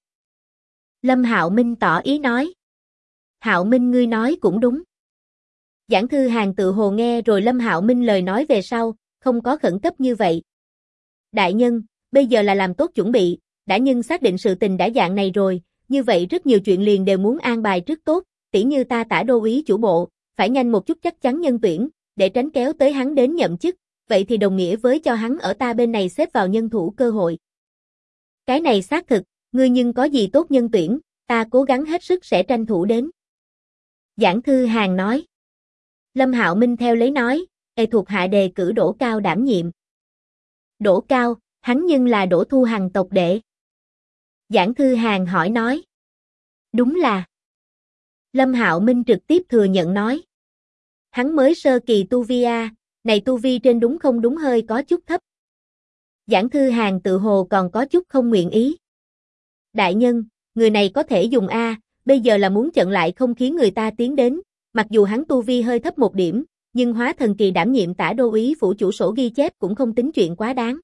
Lâm Hạo Minh tỏ ý nói. Hạo Minh ngươi nói cũng đúng. Giản Thư Hàn tự hồ nghe rồi Lâm Hạo Minh lời nói về sau, không có khẩn cấp như vậy. Đại nhân, bây giờ là làm tốt chuẩn bị, đã nhân xác định sự tình đã dạng này rồi, như vậy rất nhiều chuyện liền đều muốn an bài trước tốt, tỉ như ta tả đô úy chủ bộ, phải nhanh một chút chắc chắn nhân tuyển, để tránh kéo tới hắn đến nhậm chức, vậy thì đồng nghĩa với cho hắn ở ta bên này xếp vào nhân thủ cơ hội. Cái này xác thực, ngươi nhưng có gì tốt nhân tuyển, ta cố gắng hết sức sẽ tranh thủ đến. Giản Thư Hàn nói. Lâm Hạo Minh theo lấy nói, thuộc hạ đề cử Đỗ Cao đảm nhiệm. Đỗ Cao, hắn nhưng là Đỗ Thu Hằng tộc đệ. Giản Thư Hàn hỏi nói. Đúng là. Lâm Hạo Minh trực tiếp thừa nhận nói. Hắn mới sơ kỳ tu vi a, này tu vi trên đúng không đúng hơi có chút thấp. Giản Thư Hàn tự hồ còn có chút không nguyện ý. Đại nhân, người này có thể dùng a, bây giờ là muốn chặn lại không khiến người ta tiến đến, mặc dù hắn tu vi hơi thấp một điểm, nhưng hóa thần kỳ đảm nhiệm tả đô úy phủ chủ sổ ghi chép cũng không tính chuyện quá đáng.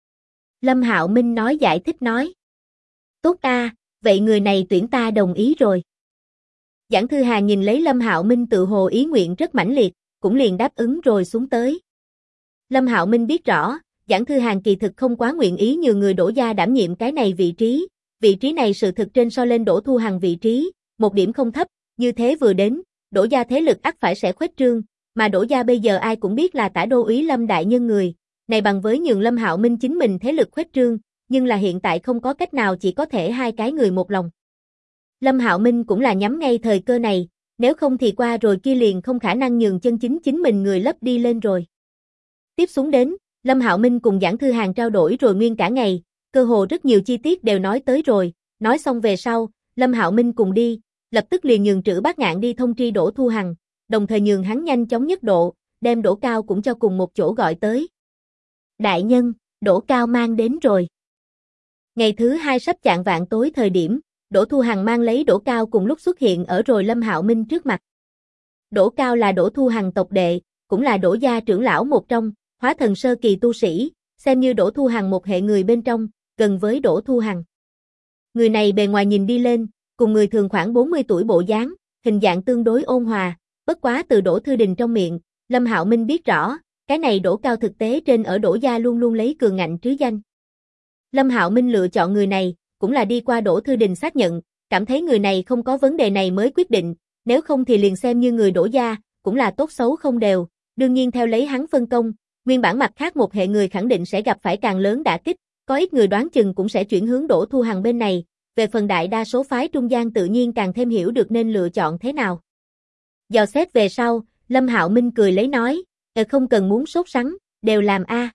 Lâm Hạo Minh nói giải thích nói. Tốt a, vậy người này tuyển ta đồng ý rồi. Giản Thư Hàn nhìn lấy Lâm Hạo Minh tự hồ ý nguyện rất mãnh liệt, cũng liền đáp ứng rồi xuống tới. Lâm Hạo Minh biết rõ, Giản Thư Hàn kỳ thực không quá nguyện ý nhường người Đỗ gia đảm nhiệm cái này vị trí này sự thực trên so lên Đỗ Thu Hằng vị trí, một điểm không thấp, như thế vừa đến, Đỗ gia thế lực ắt phải sẽ khuếch trương, mà Đỗ gia bây giờ ai cũng biết là tả đô úy Lâm đại nhân người, này bằng với nhường Lâm Hạo Minh chính mình thế lực khuếch trương, nhưng là hiện tại không có cách nào chỉ có thể hai cái người một lòng. Lâm Hạo Minh cũng là nhắm ngay thời cơ này, nếu không thì qua rồi kia liền không khả năng nhường chân chính mình người lấp đi lên rồi. Tiếp xuống đến, Lâm Hạo Minh cùng Giản Thư Hàn trao đổi rồi nguyên cả ngày, cơ hồ rất nhiều chi tiết đều nói tới rồi, nói xong về sau, Lâm Hạo Minh cùng đi, lập tức liền nhường Trữ Bát Ngạn đi thông tri Đỗ Thu Hằng, đồng thời nhường hắn nhanh chóng nhất độ, đem Đỗ Cao cũng cho cùng một chỗ gọi tới. Đại nhân, Đỗ Cao mang đến rồi. Ngày thứ 2 sắp chạng vạng tối thời điểm, Đỗ Thu Hằng mang lấy Đỗ Cao cùng lúc xuất hiện ở rồi Lâm Hạo Minh trước mặt. Đỗ Cao là Đỗ Thu Hằng tộc đệ, cũng là Đỗ gia trưởng lão một trong, hóa thần sơ kỳ tu sĩ, xem như Đỗ Thu Hằng một hệ người bên trong, gần với Đỗ Thu Hằng. Người này bề ngoài nhìn đi lên, cùng người thường khoảng 40 tuổi bộ dáng, hình dạng tương đối ôn hòa, bất quá từ Đỗ Thư Đình trong miệng, Lâm Hạo Minh biết rõ, cái này Đỗ Cao thực tế trên ở Đỗ gia luôn luôn lấy cường ngạnh trứ danh. Lâm Hạo Minh lựa chọn người này, cũng là đi qua Đỗ Thư Đình xác nhận, cảm thấy người này không có vấn đề này mới quyết định, nếu không thì liền xem như người Đỗ gia, cũng là tốt xấu không đều, đương nhiên theo lấy hắn phân công, nguyên bản mặt khác một hệ người khẳng định sẽ gặp phải càng lớn đả kích, có ít người đoán chừng cũng sẽ chuyển hướng Đỗ Thu Hằng bên này, về phần đại đa số phái trung gian tự nhiên càng thêm hiểu được nên lựa chọn thế nào. Dò xét về sau, Lâm Hạo Minh cười lấy nói, không cần muốn sốt sắng, đều làm a.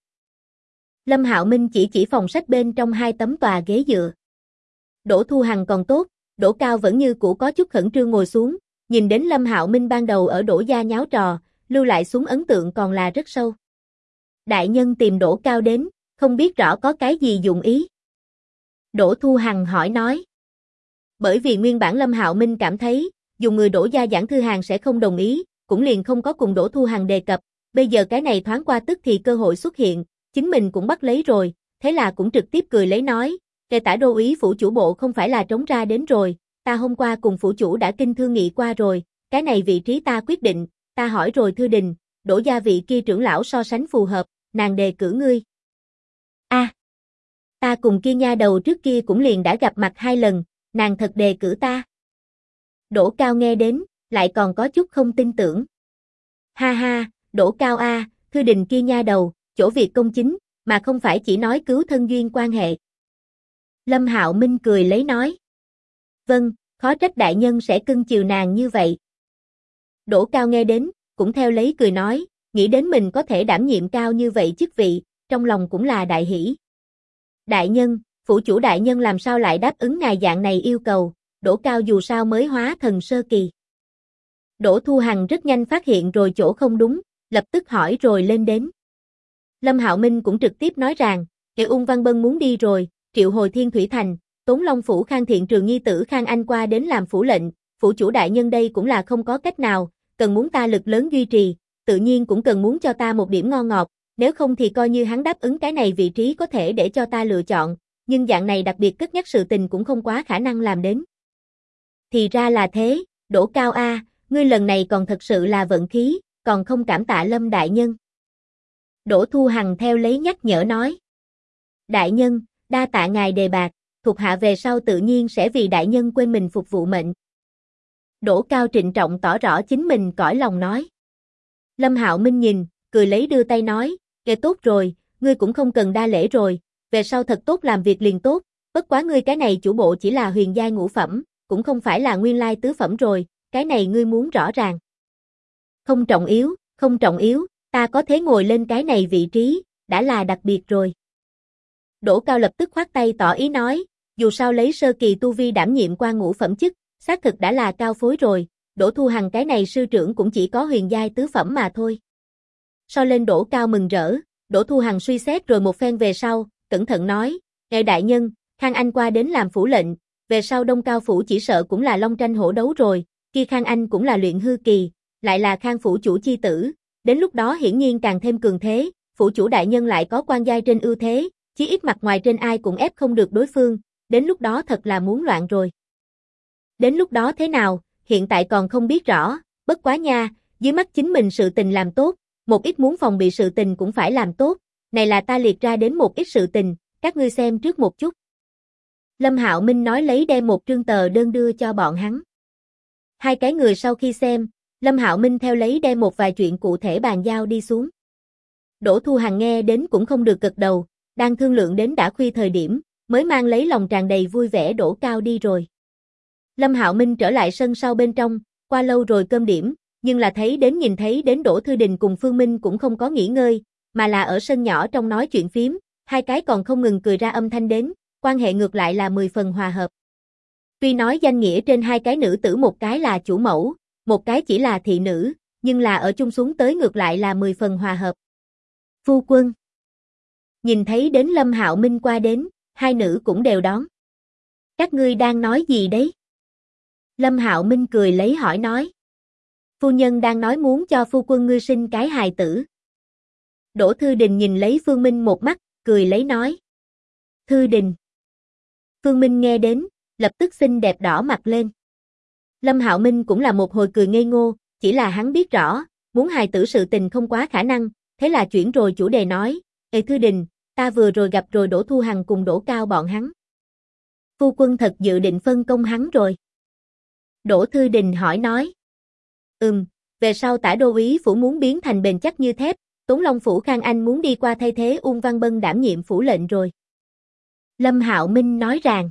Lâm Hạo Minh chỉ phòng sách bên trong 2 tấm tòa ghế dựa. Đỗ Thu Hằng còn tốt, Đỗ Cao vẫn như cũ có chút khẩn trương ngồi xuống, nhìn đến Lâm Hạo Minh ban đầu ở Đỗ gia nháo trò, lưu lại xuống ấn tượng còn là rất sâu. Đại nhân tìm Đỗ Cao đến, không biết rõ có cái gì dụng ý. Đỗ Thu Hằng hỏi nói. Bởi vì nguyên bản Lâm Hạo Minh cảm thấy, dùng người Đỗ gia Giản Thư Hàn sẽ không đồng ý, cũng liền không có cùng Đỗ Thu Hằng đề cập, bây giờ cái này thoáng qua tức thì cơ hội xuất hiện, chính mình cũng bắt lấy rồi, thế là cũng trực tiếp cười lấy nói, kể tả đô úy phủ chủ bộ không phải là trống ra đến rồi, ta hôm qua cùng phủ chủ đã kinh thương nghị qua rồi, cái này vị trí ta quyết định, ta hỏi rồi Thư Đình, Đỗ gia vị kia trưởng lão so sánh phù hợp, nàng đề cử ngươi. Ta cùng kia nha đầu trước kia cũng liền đã gặp mặt 2 lần, nàng thật đề cử ta. Đỗ Cao nghe đến, lại còn có chút không tin tưởng. Ha ha, Đỗ Cao a, Thư Đình kia nha đầu, chỗ việc công chính, mà không phải chỉ nói cứu thân duyên quan hệ. Lâm Hạo Minh cười lấy nói. Vâng, khó trách đại nhân sẽ cưng chiều nàng như vậy. Đỗ Cao nghe đến, cũng theo lấy cười nói, nghĩ đến mình có thể đảm nhiệm cao như vậy chức vị, trong lòng cũng là đại hỷ. Đại nhân, phủ chủ đại nhân làm sao lại đáp ứng ngài dạng này yêu cầu, Đỗ Cao dù sao mới hóa thần sơ kỳ. Đỗ Thu Hằng rất nhanh phát hiện rồi chỗ không đúng, lập tức hỏi rồi lên đến. Lâm Hạo Minh cũng trực tiếp nói rằng, Ung Văn Bân muốn đi rồi, triệu hồi Thiên Thủy Thành, Tốn Long Phủ Khang Thiện Trường nhi tử Khang Anh qua đến làm phủ lệnh, phủ chủ đại nhân đây cũng là không có cách nào, cần muốn ta lực lớn duy trì, tự nhiên cũng cần muốn cho ta một điểm ngon ngọt, nếu không thì coi như hắn đáp ứng cái này vị trí có thể để cho ta lựa chọn, nhưng dạng này đặc biệt cất nhắc sự tình cũng không quá khả năng làm đến. Thì ra là thế, Đỗ Cao a, ngươi lần này còn thật sự là vận khí, còn không cảm tạ Lâm đại nhân. Đỗ Thu Hằng theo lấy nhắc nhở nói. Đại nhân, đa tạ ngài đề bạt, thuộc hạ về sau tự nhiên sẽ vì đại nhân quên mình phục vụ mệnh. Đỗ Cao trịnh trọng tỏ rõ chính mình cõi lòng nói. Lâm Hạo Minh nhìn, cười lấy đưa tay nói, kệ tốt rồi, ngươi cũng không cần đa lễ rồi, về sau thật tốt làm việc liền tốt, bất quá ngươi cái này chủ bộ chỉ là huyền giai ngũ phẩm, cũng không phải là nguyên lai tứ phẩm rồi, cái này ngươi muốn rõ ràng. Không trọng yếu, ta có thể ngồi lên cái này vị trí, đã là đặc biệt rồi. Đỗ Cao lập tức khoát tay tỏ ý nói, dù sao lấy sơ kỳ tu vi đảm nhiệm qua ngũ phẩm chức, xác thực đã là cao phối rồi, Đỗ Thu Hằng cái này sư trưởng cũng chỉ có huyền giai tứ phẩm mà thôi. So lên Đỗ Cao mừng rỡ, Đỗ Thu Hằng suy xét rồi một phen về sau, cẩn thận nói, ngài đại nhân, Khang Anh qua đến làm phủ lệnh, về sau Đông Cao phủ chỉ sợ cũng là long tranh hổ đấu rồi, kia Khang Anh cũng là luyện hư kỳ, lại là Khang phủ chủ chi tử, đến lúc đó hiển nhiên càng thêm cường thế, phủ chủ đại nhân lại có quan giai trên ưu thế, chí ít mặt ngoài trên ai cũng ép không được đối phương, đến lúc đó thật là muốn loạn rồi. Đến lúc đó thế nào, hiện tại còn không biết rõ, bất quá nha, dưới mắt chính mình sự tình làm tốt, một ít muốn phòng bị sự tình cũng phải làm tốt, này là ta liệt ra đến một ít sự tình, các ngươi xem trước một chút. Lâm Hạo Minh nói lấy đem một trương tờ đơn đưa cho bọn hắn. 2 cái người sau khi xem, Lâm Hạo Minh theo lấy đem một vài chuyện cụ thể bàn giao đi xuống. Đỗ Thu Hằng nghe đến cũng không được gật đầu, đang thương lượng đến đã khuya thời điểm, mới mang lấy lòng tràn đầy vui vẻ Đỗ Cao đi rồi. Lâm Hạo Minh trở lại sân sau bên trong, qua lâu rồi cơm điểm, nhưng là nhìn thấy đến Đỗ Thư Đình cùng Phương Minh cũng không có nghỉ ngơi, mà là ở sân nhỏ trong nói chuyện phiếm, 2 cái còn không ngừng cười ra âm thanh đến, quan hệ ngược lại là 10 phần hòa hợp. Tuy nói danh nghĩa trên 2 cái nữ tử một cái là chủ mẫu, một cái chỉ là thị nữ, nhưng là ở chung xuống tới ngược lại là 10 phần hòa hợp. Phu quân. Nhìn thấy đến Lâm Hạo Minh qua đến, 2 nữ cũng đều đón. Các ngươi đang nói gì đấy? Lâm Hạo Minh cười lấy hỏi nói. Phu nhân đang nói muốn cho phu quân ngươi sinh cái hài tử. Đỗ Thư Đình nhìn lấy Phương Minh một mắt, cười lấy nói. Thư Đình. Phương Minh nghe đến, lập tức xinh đẹp đỏ mặt lên. Lâm Hạo Minh cũng là một hồi cười ngây ngô, chỉ là hắn biết rõ, muốn hài tử sự tình không quá khả năng, thế là chuyển rồi chủ đề nói, Ê Thư Đình, ta vừa rồi gặp rồi Đỗ Thu Hằng cùng Đỗ Cao bọn hắn. Phu quân thật dự định phân công hắn rồi. Đỗ Thư Đình hỏi nói. Về sau Tả đô úy phủ muốn biến thành bền chắc như thép, Tốn Long phủ Khang Anh muốn đi qua thay thế Ung Văn Bân đảm nhiệm phủ lệnh rồi. Lâm Hạo Minh nói rằng.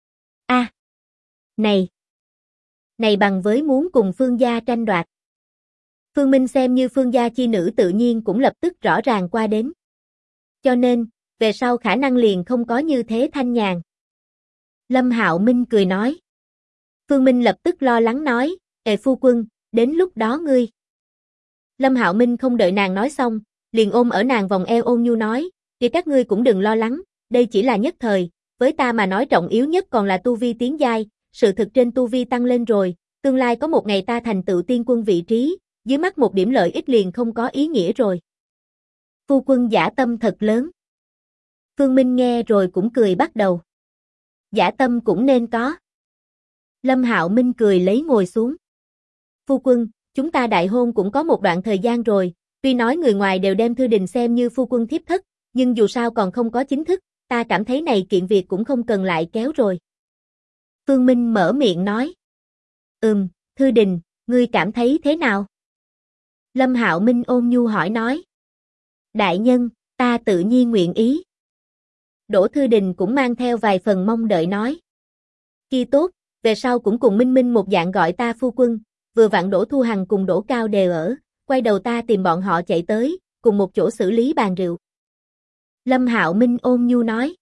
Này bằng với muốn cùng Phương gia tranh đoạt. Phương Minh xem như Phương gia chi nữ tự nhiên cũng lập tức rõ ràng qua đến. Cho nên, về sau khả năng liền không có như thế thanh nhàn. Lâm Hạo Minh cười nói. Phương Minh lập tức lo lắng nói, Ê phu quân, đến lúc đó ngươi. Lâm Hạo Minh không đợi nàng nói xong, liền ôm ở nàng vòng eo ôn nhu nói, thì các ngươi cũng đừng lo lắng, đây chỉ là nhất thời, với ta mà nói trọng yếu nhất còn là tu vi tiến giai, sự thực trên tu vi tăng lên rồi, tương lai có một ngày ta thành tựu tiên quân vị trí, dưới mắt một điểm lợi ích liền không có ý nghĩa rồi. Phu quân dã tâm thật lớn. Phương Minh nghe rồi cũng cười bắt đầu. Dã tâm cũng nên có. Lâm Hạo Minh cười lấy ngồi xuống. Phu quân, chúng ta đại hôn cũng có một đoạn thời gian rồi, tuy nói người ngoài đều đem Thư Đình xem như phu quân thiếp thất, nhưng dù sao còn không có chính thức, ta cảm thấy này kiện việc cũng không cần lại kéo rồi. Phương Minh mở miệng nói. Thư Đình, ngươi cảm thấy thế nào? Lâm Hạo Minh ôn nhu hỏi nói. Đại nhân, ta tự nhiên nguyện ý. Đỗ Thư Đình cũng mang theo vài phần mong đợi nói. Kia tốt, về sau cũng cùng Minh Minh một dạng gọi ta phu quân, vừa vặn Đỗ Thu Hằng cùng Đỗ Cao đều ở, quay đầu ta tìm bọn họ chạy tới, cùng một chỗ xử lý bàn rượu. Lâm Hạo Minh ôn nhu nói.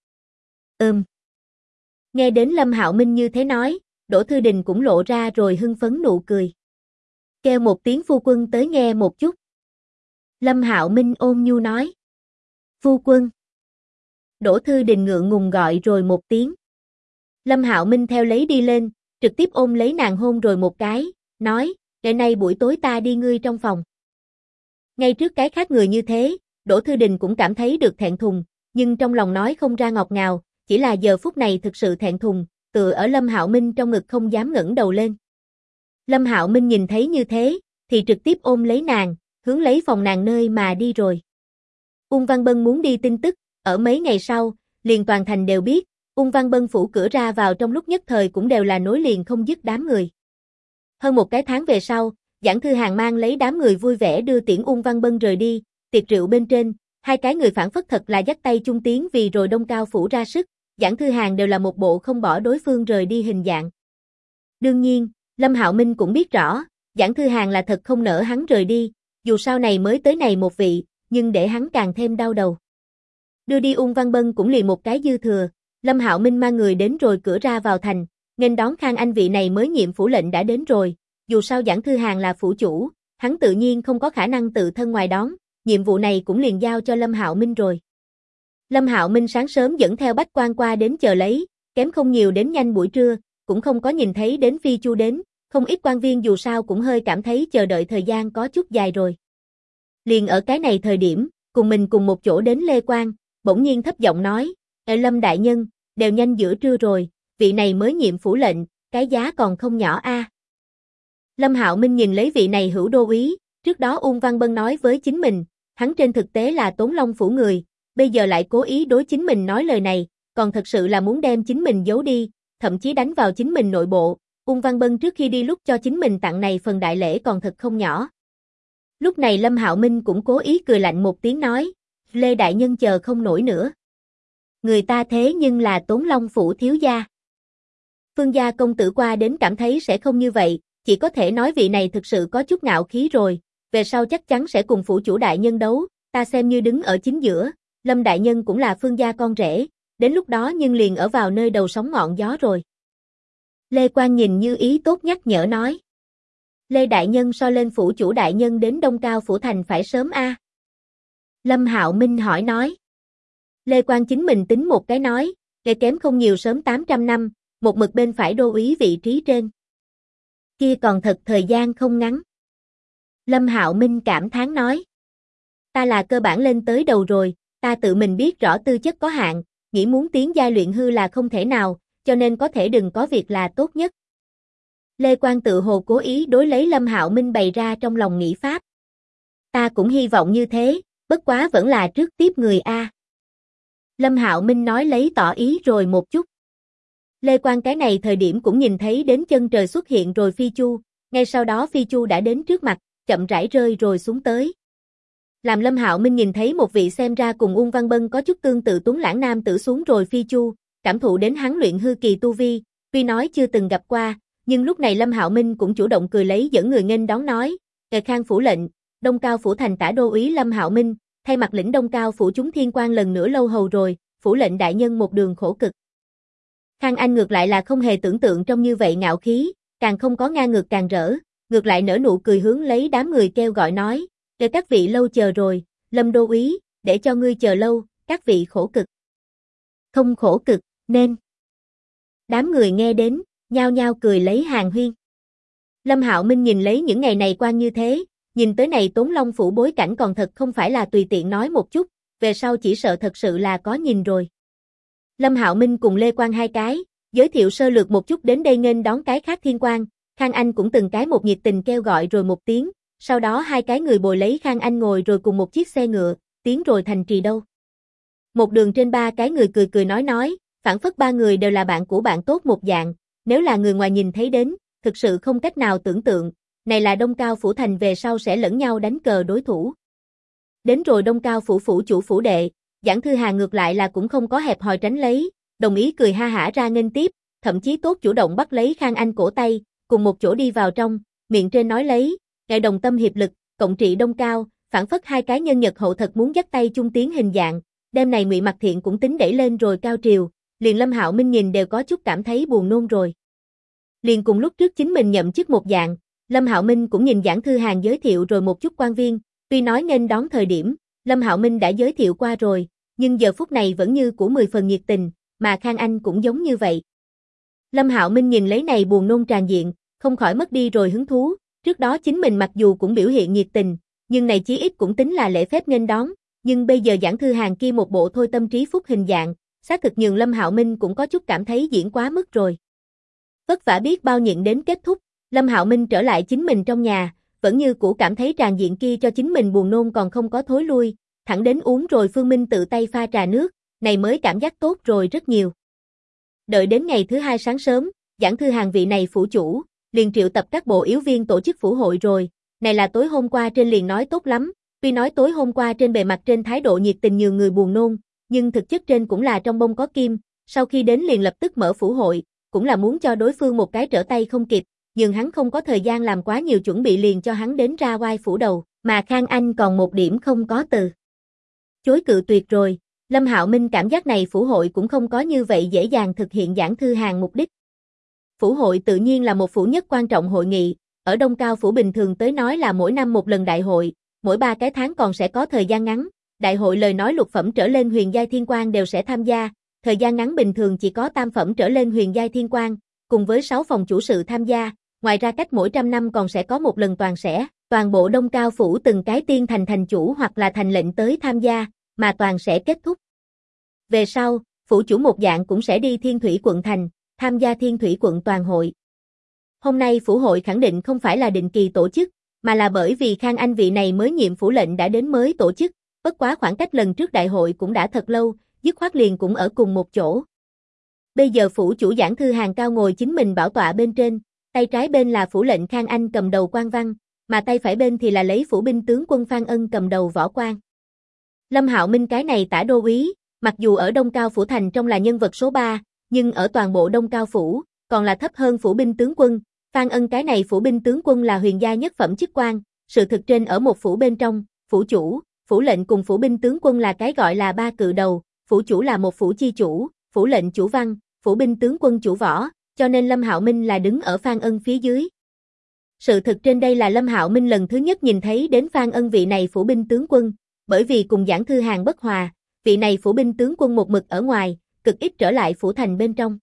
Nghe đến Lâm Hạo Minh như thế nói, Đỗ Thư Đình cũng lộ ra rồi hưng phấn nụ cười. Kêu một tiếng phu quân tới nghe một chút. Lâm Hạo Minh ôn nhu nói. Phu quân. Đỗ Thư Đình ngượng ngùng gọi rồi một tiếng. Lâm Hạo Minh theo lấy đi lên, trực tiếp ôm lấy nàng hôn rồi một cái, nói, ngày nay buổi tối ta đi ngươi trong phòng. Ngay trước cái khác người như thế, Đỗ Thư Đình cũng cảm thấy được thẹn thùng, nhưng trong lòng nói không ra ngọt ngào, chỉ là giờ phút này thực sự thẹn thùng, tựa ở Lâm Hạo Minh trong ngực không dám ngẩng đầu lên. Lâm Hạo Minh nhìn thấy như thế, thì trực tiếp ôm lấy nàng, hướng lấy phòng nàng nơi mà đi rồi. Ung Văn Bân muốn đi tin tức, ở mấy ngày sau, liền toàn thành đều biết, Ung Văn Bân phủ cửa ra vào trong lúc nhất thời cũng đều là nối liền không dứt đám người. Hơn một cái tháng về sau, Giảng Thư Hàn mang lấy đám người vui vẻ đưa tiễn Ung Văn Bân rời đi, tiệc rượu bên trên, hai cái người phản phất thật là dắt tay chung tiến vì rồi Đông Cao phủ ra sức, Giảng Thư Hàn đều là một bộ không bỏ đối phương rời đi hình dạng. Đương nhiên, Lâm Hạo Minh cũng biết rõ, Giảng Thư Hàn là thật không nỡ hắn rời đi, dù sau này mới tới này một vị, nhưng để hắn càng thêm đau đầu. Đưa đi Ung Văn Bân cũng liền một cái dư thừa, Lâm Hạo Minh mang người đến rồi cửa ra vào thành, nghênh đón Khang Anh vị này mới nhiệm phủ lệnh đã đến rồi, dù sao Giảng Thư Hàn là phủ chủ, hắn tự nhiên không có khả năng tự thân ngoài đón, nhiệm vụ này cũng liền giao cho Lâm Hạo Minh rồi. Lâm Hạo Minh sáng sớm dẫn theo bách quan qua đến chờ lấy, kém không nhiều đến nhanh buổi trưa, cũng không có nhìn thấy đến Phi Chu đến, không ít quan viên dù sao cũng hơi cảm thấy chờ đợi thời gian có chút dài rồi. Liền ở cái này thời điểm, cùng mình cùng một chỗ đến Lê Quang, bỗng nhiên thấp giọng nói, Lâm đại nhân, đều nhanh giữa trưa rồi, vị này mới nhiệm phủ lệnh, cái giá còn không nhỏ a. Lâm Hạo Minh nhìn lấy vị này hữu đô úy, trước đó Ung Văn Bân nói với chính mình, hắn trên thực tế là Tốn Long phủ người, bây giờ lại cố ý đối chính mình nói lời này, còn thật sự là muốn đem chính mình giấu đi, thậm chí đánh vào chính mình nội bộ. Ung Văn Bân trước khi đi lúc cho chính mình tặng này phần đại lễ còn thật không nhỏ. Lúc này Lâm Hạo Minh cũng cố ý cười lạnh một tiếng nói, Lê đại nhân chờ không nổi nữa. Người ta thế nhưng là Tốn Long phủ thiếu gia. Phương gia công tử qua đến cảm thấy sẽ không như vậy, chỉ có thể nói vị này thực sự có chút ngạo khí rồi, về sau chắc chắn sẽ cùng phủ chủ đại nhân đấu, ta xem như đứng ở chính giữa, Lâm đại nhân cũng là Phương gia con rể, đến lúc đó nhưng liền ở vào nơi đầu sóng ngọn gió rồi. Lê Quang nhìn như ý tốt nhắc nhở nói. Lê đại nhân so lên phủ chủ đại nhân đến Đông Cao phủ thành phải sớm a. Lâm Hạo Minh hỏi nói. Lê Quang chính mình tính một cái nói, để kém không nhiều sớm 800 năm, một mực bên phải đô úy vị trí trên. Kia còn thật thời gian không ngắn. Lâm Hạo Minh cảm thán nói. Ta là cơ bản lên tới đầu rồi, ta tự mình biết rõ tư chất có hạn, nghĩ muốn tiến giai luyện hư là không thể nào, cho nên có thể đừng có việc là tốt nhất. Lê Quang tự hồ cố ý đối lấy Lâm Hạo Minh bày ra trong lòng nghĩ pháp. Ta cũng hy vọng như thế, bất quá vẫn là trước tiếp người a. Lâm Hạo Minh nói lấy tỏ ý rồi một chút. Lê Quang cái này thời điểm cũng nhìn thấy đến chân trời xuất hiện rồi Phi Chu, ngay sau đó Phi Chu đã đến trước mặt, chậm rãi rơi rồi xuống tới. Làm Lâm Hạo Minh nhìn thấy một vị xem ra cùng Ung Văn Bân có chút tương tự tuấn lãng nam tử xuống rồi Phi Chu, cảm thụ đến hắn luyện hư kỳ tu vi, tuy nói chưa từng gặp qua, nhưng lúc này Lâm Hạo Minh cũng chủ động cười lấy dẫn người nghênh đón nói, Khang phủ lệnh, Đông Cao phủ thành tả đô úy Lâm Hạo Minh, thay mặt lĩnh Đông Cao phủ chúng thiên quan lần nữa lâu hầu rồi, phủ lệnh đại nhân một đường khổ cực. Khang Anh ngược lại là không hề tưởng tượng trong như vậy ngạo khí, càng không có ngang ngược càng rỡ, ngược lại nở nụ cười hướng lấy đám người kêu gọi nói, để các vị lâu chờ rồi, Lâm đô úy, để cho ngươi chờ lâu, các vị khổ cực. Không khổ cực, nên. Đám người nghe đến, nhao nhao cười lấy hàng huyên. Lâm Hạo Minh nhìn lấy những ngày này quan như thế, nhìn tới này Tốn Long phủ bối cảnh còn thật không phải là tùy tiện nói một chút, về sau chỉ sợ thật sự là có nhìn rồi. Lâm Hạo Minh cùng Lê Quang hai cái, giới thiệu sơ lược một chút đến đây nghênh đón cái khác thiên quan, Khang Anh cũng từng cái một nhiệt tình kêu gọi rồi một tiếng, sau đó hai cái người bồi lấy Khang Anh ngồi rồi cùng một chiếc xe ngựa, tiến rồi thành trì đâu. Một đường trên ba cái người cười cười nói, phảng phất ba người đều là bạn của bạn tốt một dạng, nếu là người ngoài nhìn thấy đến, thực sự không cách nào tưởng tượng, này là Đông Cao phủ thành về sau sẽ lẫn nhau đánh cờ đối thủ. Đến rồi Đông Cao phủ phủ chủ phủ đệ, Giảng Thư Hà ngược lại là cũng không có hẹp hòi tránh lấy, đồng ý cười ha hả ra nghênh tiếp, thậm chí tốt chủ động bắt lấy Khang Anh cổ tay, cùng một chỗ đi vào trong, miệng trên nói lấy, ngài đồng tâm hiệp lực, cộng trị Đông Cao, phảng phất hai cái nhân nhật hậu thật muốn dắt tay chung tiến hình dạng, đêm này Ngụy Mặc Thiện cũng tính đẩy lên rồi cao triều, liền Lâm Hạo Minh nhìn đều có chút cảm thấy buồn nôn rồi. Liền cùng lúc trước chính mình nhậm chức một dạng, Lâm Hạo Minh cũng nhìn Giảng Thư Hàn giới thiệu rồi một chút quan viên, tuy nói nên đón thời điểm, Lâm Hạo Minh đã giới thiệu qua rồi, nhưng giờ phút này vẫn như của 10 phần nhiệt tình, mà Khang Anh cũng giống như vậy. Lâm Hạo Minh nhìn lấy này buồn nôn tràn diện, không khỏi mất đi rồi hứng thú, trước đó chính mình mặc dù cũng biểu hiện nhiệt tình, nhưng này chí ít cũng tính là lễ phép nghênh đón, nhưng bây giờ Giảng Thư Hàn kia một bộ thôi tâm trí phúc hình dạng, xác thực nhường Lâm Hạo Minh cũng có chút cảm thấy diễn quá mức rồi. Vất vả biết bao nhịn đến kết thúc, Lâm Hạo Minh trở lại chính mình trong nhà, vẫn như cũ cảm thấy tràn diện kia cho chính mình buồn nôn còn không có thối lui, thẳng đến uống rồi Phương Minh tự tay pha trà nước, này mới cảm giác tốt rồi rất nhiều. Đợi đến ngày thứ hai sáng sớm, Giảng Thư Hàn vị này phủ chủ, liền triệu tập các bộ yếu viên tổ chức phủ hội rồi, này là tối hôm qua trên liền nói tốt lắm, tuy nói tối hôm qua trên bề mặt trên thái độ nhiệt tình nhiều người buồn nôn, nhưng thực chất trên cũng là trong bông có kim, sau khi đến liền lập tức mở phủ hội, cũng là muốn cho đối phương một cái trở tay không kịp, nhưng hắn không có thời gian làm quá nhiều chuẩn bị liền cho hắn đến ra oai phủ đầu, mà Khang Anh còn một điểm không có từ chối cự tuyệt rồi, Lâm Hạo Minh cảm giác này phủ hội cũng không có như vậy dễ dàng thực hiện Giảng Thư Hàn mục đích. Phủ hội tự nhiên là một phủ nhất quan trọng hội nghị, ở Đông Cao phủ bình thường tới nói là mỗi năm một lần đại hội, mỗi 3 cái tháng còn sẽ có thời gian ngắn, đại hội lời nói lục phẩm trở lên huyền giai thiên quan đều sẽ tham gia, thời gian ngắn bình thường chỉ có tam phẩm trở lên huyền giai thiên quan, cùng với 6 phòng chủ sự tham gia, ngoài ra cách mỗi 100 năm còn sẽ có một lần toàn bộ Đông Cao phủ từng cái tiên thành thành chủ hoặc là thành lệnh tới tham gia, mà toàn sẽ kết thúc. Về sau, phủ chủ một dạng cũng sẽ đi Thiên Thủy quận thành, tham gia Thiên Thủy quận toàn hội. Hôm nay phủ hội khẳng định không phải là định kỳ tổ chức, mà là bởi vì Khang Anh vị này mới nhiệm phủ lệnh đã đến mới tổ chức, bất quá khoảng cách lần trước đại hội cũng đã thật lâu, dứt khoát liền cũng ở cùng một chỗ. Bây giờ phủ chủ Giảng Thư Hàn cao ngồi chính mình bảo tọa bên trên, tay trái bên là phủ lệnh Khang Anh cầm đầu quan văn, mà tay phải bên thì là lấy phủ binh tướng quân Phan Ân cầm đầu võ quan. Lâm Hạo Minh cái này tả đô úy, mặc dù ở Đông Cao phủ thành trong là nhân vật số 3, nhưng ở toàn bộ Đông Cao phủ, còn là thấp hơn phủ binh tướng quân, Phan Ân cái này phủ binh tướng quân là huyền giai nhất phẩm chức quan, sự thực trên ở một phủ bên trong, phủ chủ, phủ lệnh cùng phủ binh tướng quân là cái gọi là ba cự đầu, phủ chủ là một phủ chi chủ, phủ lệnh chủ văn, phủ binh tướng quân chủ võ, cho nên Lâm Hạo Minh là đứng ở Phan Ân phía dưới. Sự thực trên đây là Lâm Hạo Minh lần thứ nhất nhìn thấy đến Phan Ân vị này phủ binh tướng quân, bởi vì cùng Giảng Thư Hàn bất hòa, vị này phủ binh tướng quân một mực ở ngoài, cực ít trở lại phủ thành bên trong.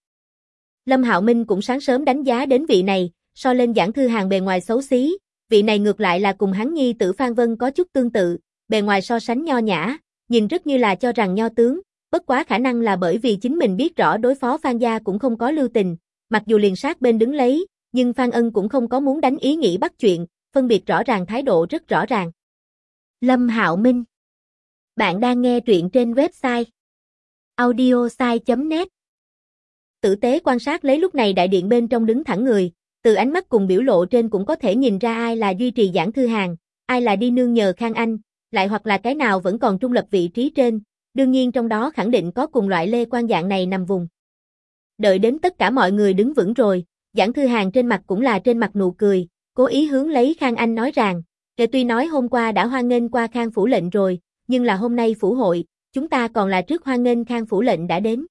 Lâm Hạo Minh cũng sáng sớm đánh giá đến vị này, so lên Giảng Thư Hàn bề ngoài xấu xí, vị này ngược lại là cùng hắn nhi tử Phan Vân có chút tương tự, bề ngoài so sánh nho nhã, nhìn rất như là cho rằng nho tướng, bất quá khả năng là bởi vì chính mình biết rõ đối phó Phan gia cũng không có lưu tình, mặc dù liền sát bên đứng lấy, nhưng Phan Ân cũng không có muốn đánh ý nghĩ bắt chuyện, phân biệt rõ ràng thái độ rất rõ ràng. Lâm Hạo Minh. Bạn đang nghe truyện trên website audiosai.net. Tử tế quan sát lấy lúc này đại điện bên trong đứng thẳng người, từ ánh mắt cùng biểu lộ trên cũng có thể nhìn ra ai là duy trì Giảng Thư Hàn, ai là đi nương nhờ Khang Anh, lại hoặc là cái nào vẫn còn trung lập vị trí trên, đương nhiên trong đó khẳng định có cùng loại lê quan dạng này nằm vùng. Đợi đến tất cả mọi người đứng vững rồi, Giảng Thư Hàn trên mặt cũng là trên mặt nụ cười, cố ý hướng lấy Khang Anh nói rằng, tuy nói hôm qua đã hoan nghênh qua Khang phủ lệnh rồi, nhưng là hôm nay phủ hội, chúng ta còn là trước hoan nghênh Khang phủ lệnh đã đến.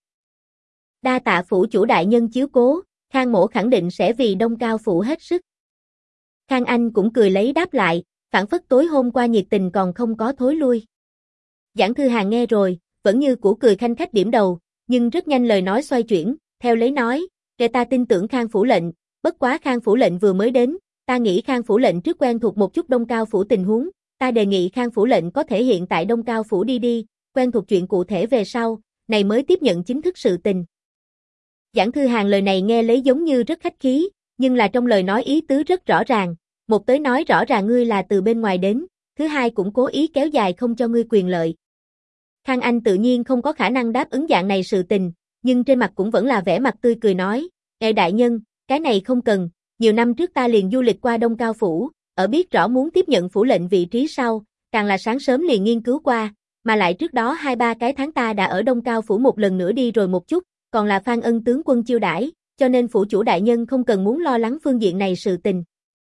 Đa tạ phủ chủ đại nhân chiếu cố, Khang mỗ khẳng định sẽ vì Đông Cao phủ hết sức. Khang Anh cũng cười lấy đáp lại, phản phất tối hôm qua nhiệt tình còn không có thối lui. Giảng Thư Hàn nghe rồi, vẫn như cũ cười khanh khách điểm đầu, nhưng rất nhanh lời nói xoay chuyển, theo lấy nói, ta tin tưởng Khang phủ lệnh, bất quá Khang phủ lệnh vừa mới đến, ta nghĩ Khang phủ lệnh trước quen thuộc một chút Đông Cao phủ tình huống, ta đề nghị Khang phủ lệnh có thể hiện tại Đông Cao phủ đi, quen thuộc chuyện cụ thể về sau, này mới tiếp nhận chính thức sự tình. Giảng Thư Hàn lời này nghe lấy giống như rất khách khí, nhưng là trong lời nói ý tứ rất rõ ràng, một tới nói rõ ràng ngươi là từ bên ngoài đến, thứ hai cũng cố ý kéo dài không cho ngươi quyền lợi. Khang Anh tự nhiên không có khả năng đáp ứng dạng này sự tình, nhưng trên mặt cũng vẫn là vẻ mặt tươi cười nói, đại nhân, cái này không cần, nhiều năm trước ta liền du lịch qua Đông Cao Phủ, ở biết rõ muốn tiếp nhận phủ lệnh vị trí sau, càng là sáng sớm liền nghiên cứu qua, mà lại trước đó 2-3 cái tháng ta đã ở Đông Cao Phủ một lần nữa đi rồi một chút, còn là Phan Ân tướng quân chiêu đãi, cho nên phủ chủ đại nhân không cần muốn lo lắng phương diện này sự tình.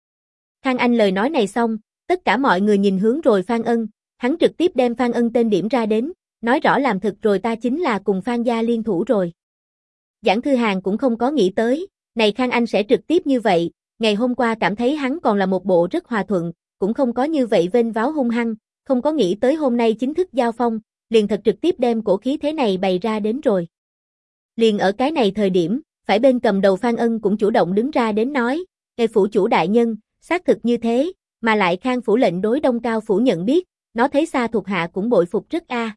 Khang Anh lời nói này xong, tất cả mọi người nhìn hướng rồi Phan Ân, hắn trực tiếp đem Phan Ân tên điểm ra đến, nói rõ làm thực rồi ta chính là cùng Phan gia liên thủ rồi. Giảng Thư Hàn cũng không có nghĩ tới, này Khang Anh sẽ trực tiếp như vậy, ngày hôm qua cảm thấy hắn còn là một bộ rất hòa thuận, cũng không có như vậy vênh váo hung hăng, không có nghĩ tới hôm nay chính thức giao phong, liền thật trực tiếp đem cổ khí thế này bày ra đến rồi. Liền ở cái này thời điểm, phải bên cầm đầu Phan Ân cũng chủ động đứng ra đến nói, phủ chủ đại nhân, xác thực như thế, mà lại Khang phủ lệnh đối Đông Cao phủ nhận biết, nó thấy xa thuộc hạ cũng bội phục rất a.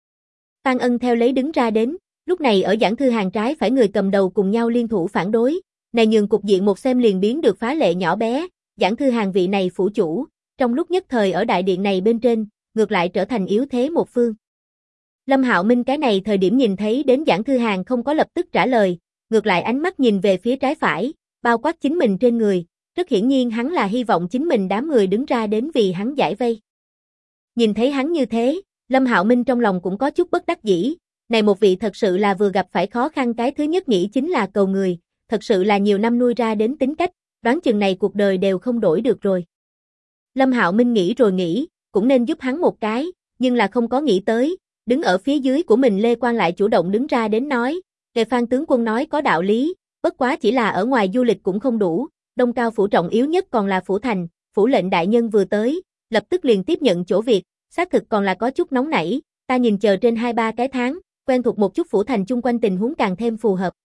Phan Ân theo lấy đứng ra đến, lúc này ở Giảng Thư Hàn trái phải người cầm đầu cùng nhau liên thủ phản đối, này nhường cục diện một xem liền biến được phá lệ nhỏ bé, Giảng Thư Hàn vị này phủ chủ, trong lúc nhất thời ở đại điện này bên trên, ngược lại trở thành yếu thế một phương. Lâm Hạo Minh cái này thời điểm nhìn thấy đến Giảng Thư Hàn không có lập tức trả lời, ngược lại ánh mắt nhìn về phía trái phải, bao quát chính mình trên người, rất hiển nhiên hắn là hy vọng chính mình đám người đứng ra đến vì hắn giải vây. Nhìn thấy hắn như thế, Lâm Hạo Minh trong lòng cũng có chút bất đắc dĩ, này một vị thật sự là vừa gặp phải khó khăn cái thứ nhất nghĩ chính là cầu người, thật sự là nhiều năm nuôi ra đến tính cách, đoán chừng này cuộc đời đều không đổi được rồi. Lâm Hạo Minh nghĩ rồi nghĩ, cũng nên giúp hắn một cái, nhưng là không có nghĩ tới, đứng ở phía dưới của mình Lê Quang lại chủ động đứng ra đến nói, Phan tướng quân nói có đạo lý, bất quá chỉ là ở ngoài du lịch cũng không đủ, Đông Cao phủ trọng yếu nhất còn là phủ thành, phủ lệnh đại nhân vừa tới, lập tức liền tiếp nhận chỗ việc, xác thực còn là có chút nóng nảy, ta nhìn chờ trên 2-3 cái tháng, quen thuộc một chút phủ thành chung quanh tình huống càng thêm phù hợp.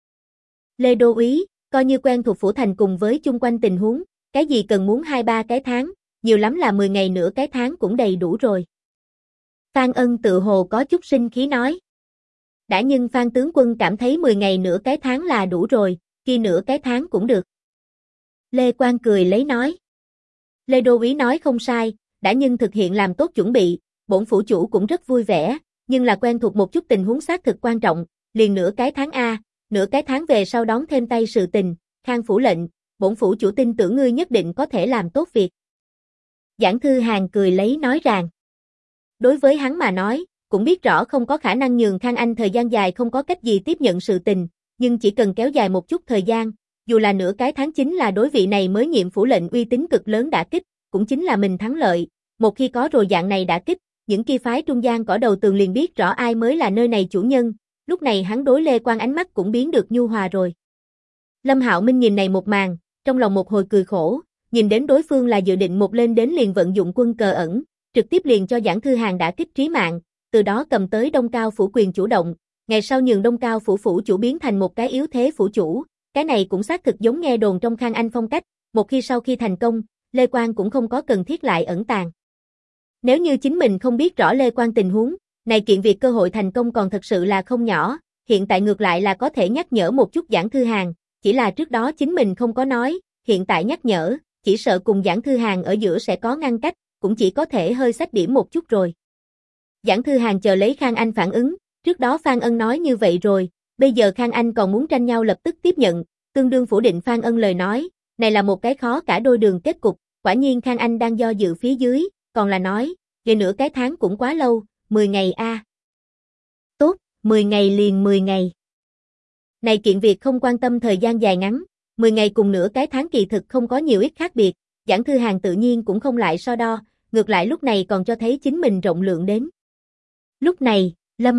Lê Đô úy, coi như quen thuộc phủ thành cùng với chung quanh tình huống, cái gì cần muốn 2-3 cái tháng, nhiều lắm là 10 ngày nửa cái tháng cũng đầy đủ rồi. Phan Ân tự hồ có chút sinh khí nói. Đã nhưng Phan tướng quân cảm thấy 10 ngày nửa cái tháng là đủ rồi, kia nửa cái tháng cũng được. Lê Quang cười lấy nói. Lê Đô úy nói không sai, đã nhưng thực hiện làm tốt chuẩn bị, bổn phủ chủ cũng rất vui vẻ, nhưng là quen thuộc một chút tình huống xác thực quan trọng, liền nửa cái tháng a, nửa cái tháng về sau đón thêm tay sự tình, Khang phủ lệnh, bổn phủ chủ tin tưởng ngươi nhất định có thể làm tốt việc. Giảng Thư Hàn cười lấy nói rằng, đối với hắn mà nói, cũng biết rõ không có khả năng nhường Khang Anh thời gian dài không có cách gì tiếp nhận sự tình, nhưng chỉ cần kéo dài một chút thời gian, dù là nửa cái tháng chính là đối vị này mới nhiệm phủ lệnh uy tín cực lớn đả kích, cũng chính là mình thắng lợi, một khi có rồi dạng này đả kích, những kia phái trung gian cỏ đầu tường liền biết rõ ai mới là nơi này chủ nhân, lúc này hắn đối Lê Quang ánh mắt cũng biến được nhu hòa rồi. Lâm Hạo Minh nhìn này một màn, trong lòng một hồi cười khổ, nhìn đến đối phương là dự định một lên đến liền vận dụng quân cờ ẩn, trực tiếp liền cho Giảng Thư Hàn đả kích trí mạng, từ đó cầm tới Đông Cao phủ quyền chủ động, ngày sau nhường Đông Cao phủ phủ chủ biến thành một cái yếu thế phủ chủ, cái này cũng xác thực giống nghe đồn trong Khang Anh phong cách, một khi sau khi thành công, Lê Quang cũng không có cần thiết lại ẩn tàng. Nếu như chính mình không biết rõ Lê Quang tình huống, này kiện việc cơ hội thành công còn thật sự là không nhỏ, hiện tại ngược lại là có thể nhắc nhở một chút Giảng Thư Hàn, chỉ là trước đó chính mình không có nói, hiện tại nhắc nhở, chỉ sợ cùng Giảng Thư Hàn ở giữa sẽ có ngăn cách, cũng chỉ có thể hơi xách điểm một chút rồi. Giảng Thư Hàn chờ lấy Khang Anh phản ứng, trước đó Phan Ân nói như vậy rồi, bây giờ Khang Anh còn muốn tranh nhau lập tức tiếp nhận, tương đương phủ định Phan Ân lời nói, này là một cái khó cả đôi đường kết cục, quả nhiên Khang Anh đang do dự phía dưới, còn là nói, về nửa cái tháng cũng quá lâu, 10 ngày a. Tốt, 10 ngày liền 10 ngày. Này kiện việc không quan tâm thời gian dài ngắn, 10 ngày cùng nửa cái tháng kỳ thực không có nhiều ít khác biệt, Giảng Thư Hàn tự nhiên cũng không lại so đo, ngược lại lúc này còn cho thấy chính mình rộng lượng đến. Lúc này, Lâm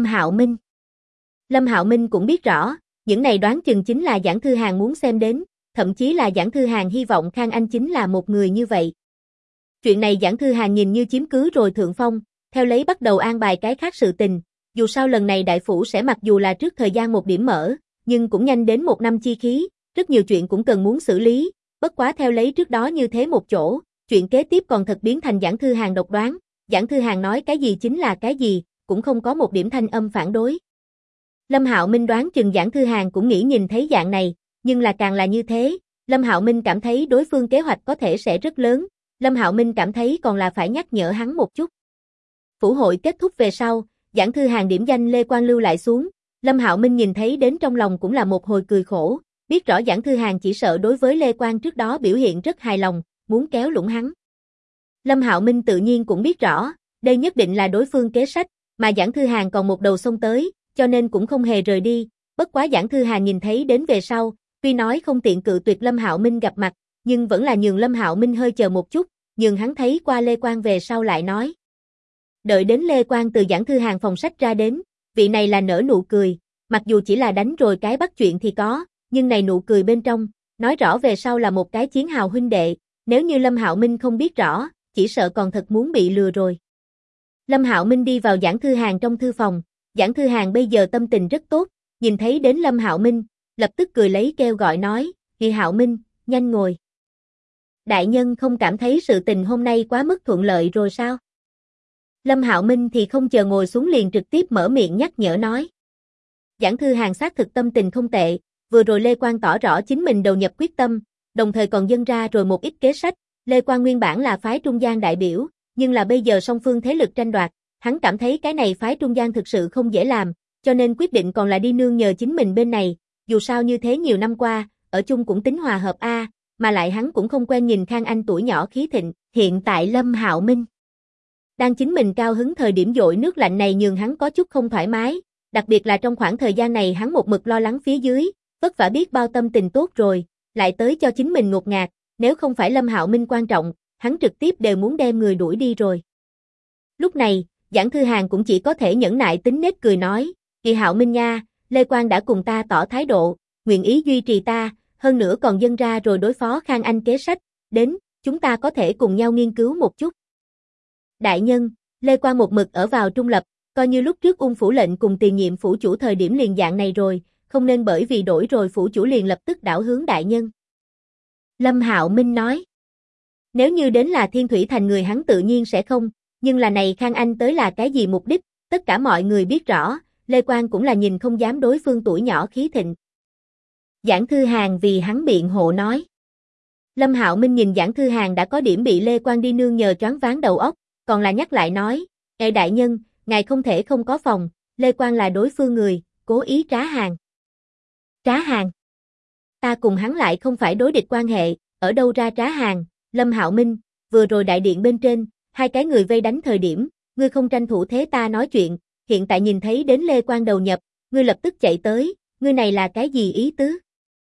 Hạo Minh cũng biết rõ, những này đoán chừng chính là Giảng Thư Hàn muốn xem đến, thậm chí là Giảng Thư Hàn hy vọng Khang Anh chính là một người như vậy. Chuyện này Giảng Thư Hàn nhìn như chiếm cứ rồi thượng phong, theo lấy bắt đầu an bài cái khác sự tình, dù sao lần này đại phủ sẽ mặc dù là trước thời gian một điểm mở, nhưng cũng nhanh đến một năm chi khí, rất nhiều chuyện cũng cần muốn xử lý, bất quá theo lấy trước đó như thế một chỗ, chuyện kế tiếp còn thật biến thành Giảng Thư Hàn độc đoán, Giảng Thư Hàn nói cái gì chính là cái gì, cũng không có một điểm thanh âm phản đối. Lâm Hạo Minh đoán chừng Giảng Thư Hàn cũng nghĩ nhìn thấy dạng này, nhưng là càng là như thế, Lâm Hạo Minh cảm thấy đối phương kế hoạch có thể sẽ rất lớn, Lâm Hạo Minh cảm thấy còn là phải nhắc nhở hắn một chút. Phủ hội kết thúc về sau, Giảng Thư Hàn điểm danh Lê Quang lưu lại xuống, Lâm Hạo Minh nhìn thấy đến trong lòng cũng là một hồi cười khổ, biết rõ Giảng Thư Hàn chỉ sợ đối với Lê Quang trước đó biểu hiện rất hài lòng, muốn kéo lũng hắn. Lâm Hạo Minh tự nhiên cũng biết rõ, đây nhất định là đối phương kế sách, mà Giảng Thư Hàn còn một đầu xông tới, cho nên cũng không hề rời đi, bất quá Giảng Thư Hàn nhìn thấy đến về sau, tuy nói không tiện cự tuyệt Lâm Hạo Minh gặp mặt, nhưng vẫn là nhường Lâm Hạo Minh hơi chờ một chút, nhường hắn thấy qua Lê Quang về sau lại nói. Đợi đến Lê Quang từ Giảng Thư Hàn phòng sách ra đến, vị này là nở nụ cười, mặc dù chỉ là đánh rồi cái bắt chuyện thì có, nhưng này nụ cười bên trong, nói rõ về sau là một cái chiến hào huynh đệ, nếu như Lâm Hạo Minh không biết rõ, chỉ sợ còn thật muốn bị lừa rồi. Lâm Hạo Minh đi vào Giảng Thư Hàn trong thư phòng, Giảng Thư Hàn bây giờ tâm tình rất tốt, nhìn thấy đến Lâm Hạo Minh, lập tức cười lấy kêu gọi nói, "Kỳ Hạo Minh, nhanh ngồi." Đại nhân không cảm thấy sự tình hôm nay quá mức thuận lợi rồi sao? Lâm Hạo Minh thì không chờ ngồi xuống liền trực tiếp mở miệng nhắc nhở nói. Giảng Thư Hàn xác thực tâm tình không tệ, vừa rồi Lê Quang tỏ rõ chính mình đầu nhập quyết tâm, đồng thời còn dâng ra rồi một ít kế sách, Lê Quang nguyên bản là phái trung gian đại biểu, nhưng là bây giờ song phương thế lực tranh đoạt, hắn cảm thấy cái này phái trung gian thực sự không dễ làm, cho nên quyết định còn là đi nương nhờ chính mình bên này, dù sao như thế nhiều năm qua, ở chung cũng tính hòa hợp a, mà lại hắn cũng không quen nhìn Khang Anh tuổi nhỏ khí thịnh, hiện tại Lâm Hạo Minh đang chính mình cao hứng thời điểm dội nước lạnh này nhường hắn có chút không thoải mái, đặc biệt là trong khoảng thời gian này hắn một mực lo lắng phía dưới, vất vả biết bao tâm tình tốt rồi, lại tới cho chính mình ngột ngạt, nếu không phải Lâm Hạo Minh quan trọng, hắn trực tiếp đều muốn đem người đuổi đi rồi. Lúc này, Giảng Thư Hàn cũng chỉ có thể nhẫn nại tính nết cười nói, "Kỳ Hạo Minh nha, Lê Quang đã cùng ta tỏ thái độ, nguyện ý duy trì ta, hơn nữa còn dâng ra rồi đối phó Khang Anh kế sách, đến, chúng ta có thể cùng nhau nghiên cứu một chút." Đại nhân, Lê Quang một mực ở vào trung lập, coi như lúc trước Ung phủ lệnh cùng tiền nhiệm phủ chủ thời điểm liền dạng này rồi, không nên bởi vì đổi rồi phủ chủ liền lập tức đảo hướng đại nhân. Lâm Hạo Minh nói. Nếu như đến là Thiên Thủy Thành người hắn tự nhiên sẽ không, nhưng là này Khang Anh tới là cái gì mục đích, tất cả mọi người biết rõ, Lê Quang cũng là nhìn không dám đối phương tuổi nhỏ khí thịnh. Giảng Thư Hàn vì hắn biện hộ nói. Lâm Hạo Minh nhìn Giảng Thư Hàn đã có điểm bị Lê Quang đi nương nhờ choáng váng đầu óc, còn là nhắc lại nói, "Ê đại nhân, ngài không thể không có phòng, Lê Quang là đối phương người, cố ý trá hàng." Trá hàng? Ta cùng hắn lại không phải đối địch quan hệ, ở đâu ra trá hàng? Lâm Hạo Minh, vừa rồi đại điện bên trên, hai cái người vây đánh thời điểm, ngươi không tranh thủ thế ta nói chuyện, hiện tại nhìn thấy đến Lê Quang đầu nhập, ngươi lập tức chạy tới, ngươi này là cái gì ý tứ?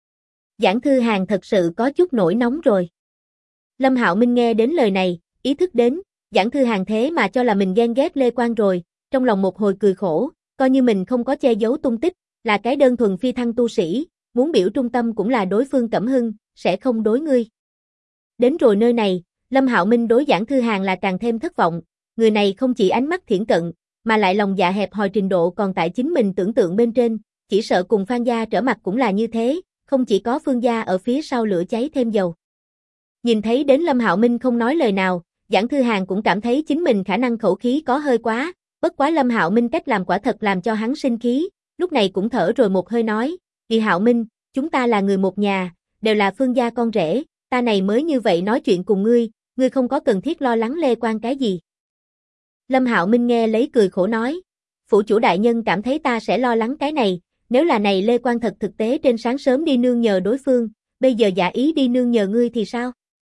Giảng Thư Hàn thật sự có chút nổi nóng rồi. Lâm Hạo Minh nghe đến lời này, ý thức đến, Giảng Thư Hàn thế mà cho là mình ghen ghét Lê Quang rồi, trong lòng một hồi cười khổ, coi như mình không có che giấu tung tích, là cái đơn thuần phi thăng tu sĩ, muốn biểu trung tâm cũng là đối phương Cẩm Hưng, sẽ không đối ngươi. Đến rồi nơi này, Lâm Hạo Minh đối Giảng Thư Hàn là càng thêm thất vọng, người này không chỉ ánh mắt thiển cận, mà lại lòng dạ hẹp hòi trình độ còn tại chính mình tưởng tượng bên trên, chỉ sợ cùng Phan gia trở mặt cũng là như thế, không chỉ có Phương gia ở phía sau lửa cháy thêm dầu. Nhìn thấy đến Lâm Hạo Minh không nói lời nào, Giảng Thư Hàn cũng cảm thấy chính mình khả năng khẩu khí có hơi quá, bất quá Lâm Hạo Minh cách làm quả thật làm cho hắn sinh khí, lúc này cũng thở rồi một hơi nói, "Kỳ Hạo Minh, chúng ta là người một nhà, đều là Phương gia con rể, ta này mới như vậy nói chuyện cùng ngươi, ngươi không có cần thiết lo lắng Lê Quang cái gì." Lâm Hạo Minh nghe lấy cười khổ nói, "Phủ chủ đại nhân cảm thấy ta sẽ lo lắng cái này, nếu là này Lê Quang thật thực tế trên sáng sớm đi nương nhờ đối phương, bây giờ giả ý đi nương nhờ ngươi thì sao?"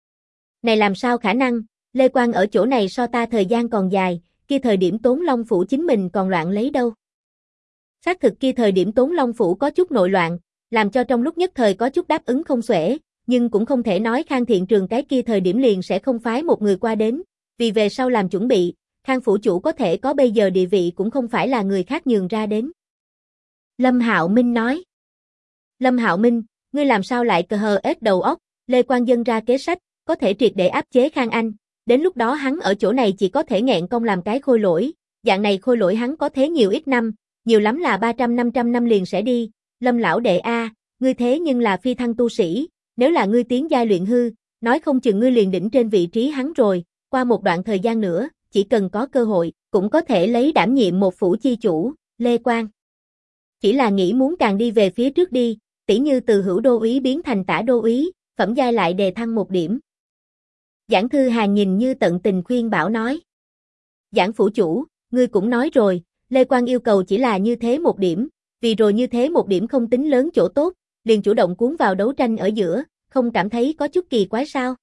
"Này làm sao khả năng, Lê Quang ở chỗ này so ta thời gian còn dài, kia thời điểm Tốn Long Phủ chính mình còn loạn lấy đâu." Xác thực kia thời điểm Tốn Long Phủ có chút nội loạn, làm cho trong lúc nhất thời có chút đáp ứng không xuể, nhưng cũng không thể nói Khang Thiện Trường cái kia thời điểm liền sẽ không phái một người qua đến, vì về sau làm chuẩn bị, Khang phủ chủ có thể có bây giờ địa vị cũng không phải là người khác nhường ra đến. Lâm Hạo Minh nói. Lâm Hạo Minh, ngươi làm sao lại cờ hờ ết đầu óc, Lê Quang dân ra kế sách, có thể triệt để áp chế Khang Anh, đến lúc đó hắn ở chỗ này chỉ có thể nghẹn công làm cái khôi lỗi, dạng này khôi lỗi hắn có thế nhiều ít năm, nhiều lắm là 300-500 năm liền sẽ đi. Lâm lão đệ a, ngươi thế nhưng là phi thăng tu sĩ, nếu là ngươi tiến giai luyện hư, nói không chừng ngươi liền đỉnh trên vị trí hắn rồi, qua một đoạn thời gian nữa, chỉ cần có cơ hội, cũng có thể lấy đảm nhiệm một phủ chi chủ, Lê Quang. Chỉ là nghĩ muốn càng đi về phía trước đi, tỉ như từ hữu đô úy biến thành tả đô úy, phẩm giai lại đề thăng 1 điểm. Giảng Thư Hàn nhìn như tận tình khuyên bảo nói. Giảng phủ chủ, ngươi cũng nói rồi, Lê Quang yêu cầu chỉ là như thế 1 điểm, vì rồi như thế 1 điểm không tính lớn chỗ tốt, liền chủ động cuốn vào đấu tranh ở giữa, không cảm thấy có chút kỳ quái sao?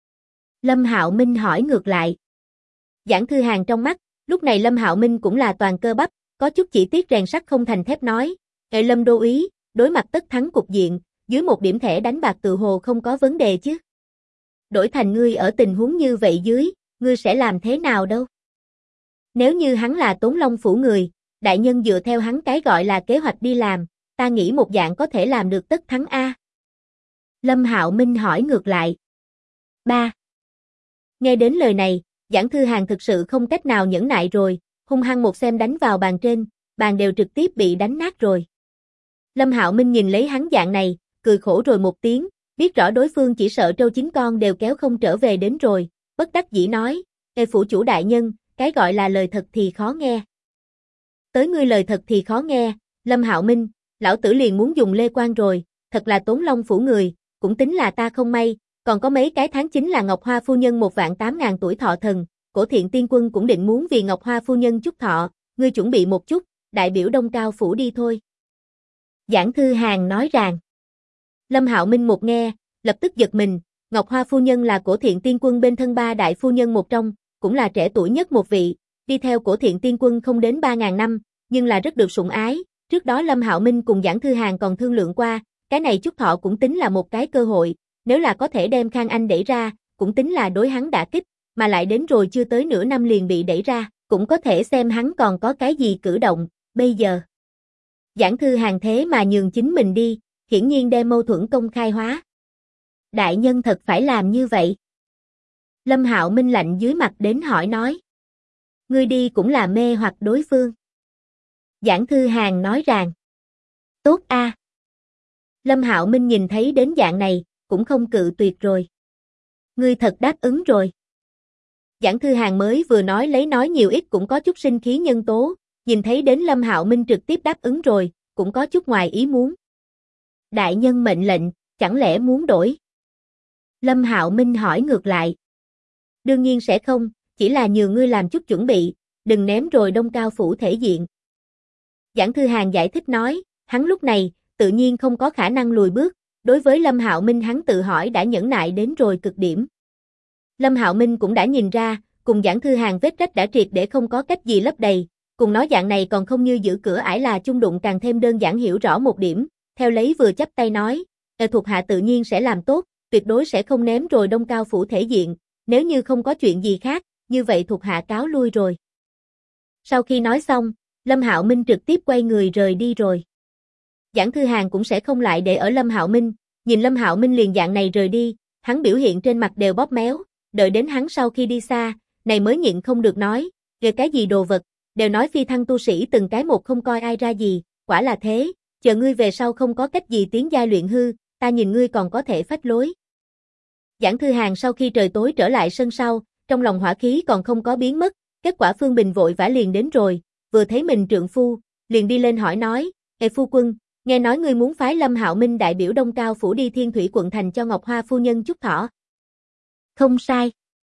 Lâm Hạo Minh hỏi ngược lại. Giảng Thư Hàn trong mắt, lúc này Lâm Hạo Minh cũng là toàn cơ bắp, có chút chỉ tiếc rèn sắt không thành thép nói, Lâm đô úy, đối mặt tất thắng cục diện, dưới 1 điểm thẻ đánh bạc tự hồ không có vấn đề chứ. Đổi thành ngươi ở tình huống như vậy dưới, ngươi sẽ làm thế nào đâu? Nếu như hắn là Tốn Long phủ người, đại nhân dựa theo hắn cái gọi là kế hoạch đi làm, ta nghĩ một dạng có thể làm được tất thắng A. Lâm Hạo Minh hỏi ngược lại. 3. Nghe đến lời này, Giảng Thư Hàn thực sự không cách nào nhẫn nại rồi, hung hăng một xem đánh vào bàn trên, bàn đều trực tiếp bị đánh nát rồi. Lâm Hạo Minh nhìn lấy hắn dạng này, cười khổ rồi một tiếng, biết rõ đối phương chỉ sợ trâu chín con đều kéo không trở về đến rồi, bất đắc dĩ nói, phủ chủ đại nhân, cái gọi là lời thật thì khó nghe. Tới ngươi lời thật thì khó nghe, Lâm Hạo Minh, lão tử liền muốn dùng Lê Quang rồi, thật là Tốn Long phủ người, cũng tính là ta không may, còn có mấy cái tháng chính là Ngọc Hoa phu nhân 1.800.000 tuổi thọ thần, Cổ Thiện Tiên Quân cũng định muốn vì Ngọc Hoa phu nhân chúc thọ, ngươi chuẩn bị một chút, đại biểu Đông Cao phủ đi thôi. Giảng Thư Hàn nói rằng. Lâm Hạo Minh một nghe, lập tức giật mình, Ngọc Hoa phu nhân là Cổ Thiện Tiên Quân bên thân 3 đại phu nhân một trong, cũng là trẻ tuổi nhất một vị, đi theo Cổ Thiện Tiên Quân không đến 3.000 năm, nhưng là rất được sủng ái. Trước đó Lâm Hạo Minh cùng Giảng Thư Hàn còn thương lượng qua, cái này chúc thọ cũng tính là một cái cơ hội, nếu là có thể đem Khang Anh đẩy ra, cũng tính là đối hắn đả kích, mà lại đến rồi chưa tới nửa năm liền bị đẩy ra, cũng có thể xem hắn còn có cái gì cử động, bây giờ. Giảng Thư Hàn thế mà nhường chính mình đi, hiển nhiên đem mâu thuẫn công khai hóa. Đại nhân thật phải làm như vậy. Lâm Hạo Minh lạnh dưới mặt đến hỏi nói. Ngươi đi cũng là mê hoặc đối phương. Giảng Thư Hàn nói rằng. Tốt a. Lâm Hạo Minh nhìn thấy đến dạng này, cũng không cự tuyệt rồi. Ngươi thật đáp ứng rồi. Giảng Thư Hàn mới vừa nói lấy nói nhiều ít cũng có chút sinh khí nhân tố, nhìn thấy đến Lâm Hạo Minh trực tiếp đáp ứng rồi, cũng có chút ngoài ý muốn. Đại nhân mệnh lệnh, chẳng lẽ muốn đổi? Lâm Hạo Minh hỏi ngược lại. Đương nhiên sẽ không, chỉ là nhường ngươi làm chút chuẩn bị, đừng ném rồi Đông Cao phủ thể diện. Giảng Thư Hàn giải thích nói, hắn lúc này, tự nhiên không có khả năng lùi bước, đối với Lâm Hạo Minh hắn tự hỏi đã nhẫn nại đến rồi cực điểm. Lâm Hạo Minh cũng đã nhìn ra, cùng Giảng Thư Hàn vết rách đã triệt để không có cách gì lấp đầy, cùng nói dạng này còn không như giữ cửa ải là chung đụng càng thêm đơn giản hiểu rõ một điểm, theo lấy vừa chắp tay nói, thuộc hạ tự nhiên sẽ làm tốt, tuyệt đối sẽ không ném rồi Đông Cao phủ thể diện, nếu như không có chuyện gì khác, như vậy thuộc hạ cáo lui rồi. Sau khi nói xong, Lâm Hạo Minh trực tiếp quay người rời đi rồi. Giảng Thư Hàn cũng sẽ không lại để ở Lâm Hạo Minh, nhìn Lâm Hạo Minh liền dạng này rời đi, hắn biểu hiện trên mặt đều bóp méo, đợi đến hắn sau khi đi xa, này mới nhịn không được nói, về cái gì đồ vật, đều nói phi thăng tu sĩ từng cái một không coi ai ra gì, quả là thế, chờ ngươi về sau không có cách gì tiến giai luyện hư, ta nhìn ngươi còn có thể phách lối. Giảng Thư Hàn sau khi trời tối trở lại sân sau, trong lòng hỏa khí còn không có biến mất, kết quả Phương Bình vội vã liền đến rồi, vừa thấy mình trượng phu, liền đi lên hỏi nói, phu quân, nghe nói ngươi muốn phái Lâm Hạo Minh đại biểu Đông Cao phủ đi Thiên Thủy quận thành cho Ngọc Hoa phu nhân chúc thọ. Không sai.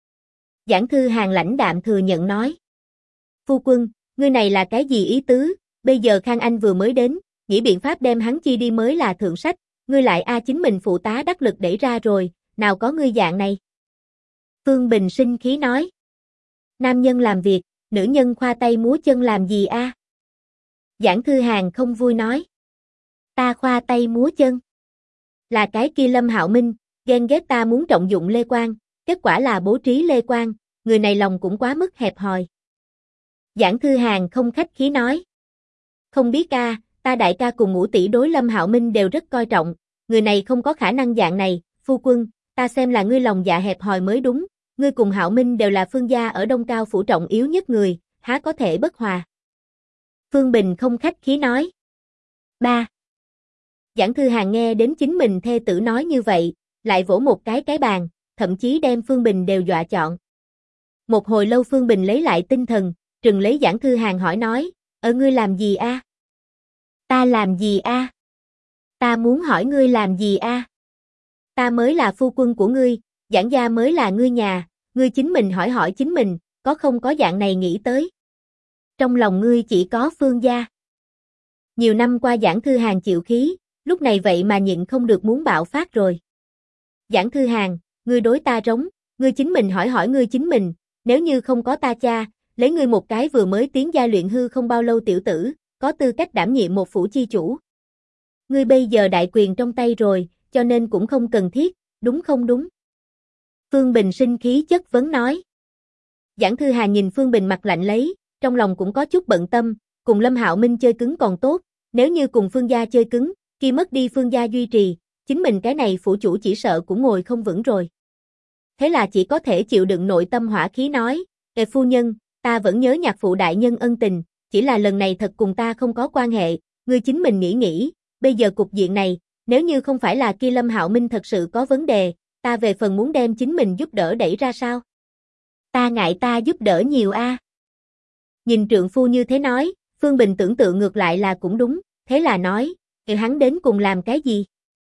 Giảng Thư Hàn lãnh đạm thừa nhận nói. Phu quân, ngươi này là cái gì ý tứ, bây giờ Khang Anh vừa mới đến, nghĩ biện pháp đem hắn chi đi mới là thượng sách, ngươi lại chính mình phụ tá đắc lực đẩy ra rồi, nào có ngươi dạng này. Phương Bình sinh khí nói. Nam nhân làm việc, nữ nhân khoa tay múa chân làm gì a? Giảng Thư Hàn không vui nói. Ta khoa tay múa chân. Là cái kia Lâm Hạo Minh, ghen ghét ta muốn trọng dụng Lê Quang, kết quả là bố trí Lê Quang, người này lòng cũng quá mức hẹp hòi. Giảng Thư Hàn không khách khí nói. Không biết ta đại ca cùng ngũ tỷ đối Lâm Hạo Minh đều rất coi trọng, người này không có khả năng dạng này, phu quân, ta xem là ngươi lòng dạ hẹp hòi mới đúng, ngươi cùng Hạo Minh đều là Phương gia ở Đông Cao phủ trọng yếu nhất người, há có thể bất hòa. Phương Bình không khách khí nói. 3. Giảng Thư Hàn nghe đến chính mình thê tử nói như vậy, lại vỗ một cái bàn, thậm chí đem Phương Bình đều dọa chọn. Một hồi lâu Phương Bình lấy lại tinh thần, trừng lấy Giảng Thư Hàn hỏi nói, ngươi làm gì a? Ta làm gì a? Ta muốn hỏi ngươi làm gì a? Ta mới là phu quân của ngươi, Giảng gia mới là ngươi nhà, ngươi chính mình hỏi hỏi chính mình, có không có dạng này nghĩ tới. Trong lòng ngươi chỉ có Phương gia. Nhiều năm qua Giảng Thư Hàn chịu khí, lúc này vậy mà nhịn không được muốn bạo phát rồi. Giảng Thư Hàn, ngươi đối ta rống, ngươi chính mình hỏi hỏi ngươi chính mình, nếu như không có ta cha, lấy ngươi một cái vừa mới tiến giai luyện hư không bao lâu tiểu tử, có tư cách đảm nhiệm một phủ chi chủ. Ngươi bây giờ đại quyền trong tay rồi, cho nên cũng không cần thiết, đúng không đúng? Phương Bình sinh khí chất vấn nói. Giảng Thư Hàn nhìn Phương Bình mặt lạnh lấy, trong lòng cũng có chút bận tâm, cùng Lâm Hạo Minh chơi cứng còn tốt, nếu như cùng Phương gia chơi cứng, khi mất đi Phương gia duy trì, chính mình cái này phủ chủ chỉ sợ cũng ngồi không vững rồi. Thế là chỉ có thể chịu đựng nội tâm hỏa khí nói, phu nhân, ta vẫn nhớ nhạc phụ đại nhân ân tình, chỉ là lần này thật cùng ta không có quan hệ, ngươi chính mình nghĩ, bây giờ cục diện này, nếu như không phải là kia Lâm Hạo Minh thật sự có vấn đề, ta về phần muốn đem chính mình giúp đỡ đẩy ra sao? Ta ngại ta giúp đỡ nhiều a. Nhìn trượng phu như thế nói, Phương Bình tưởng tượng ngược lại là cũng đúng, thế là nói, hắn đến cùng làm cái gì?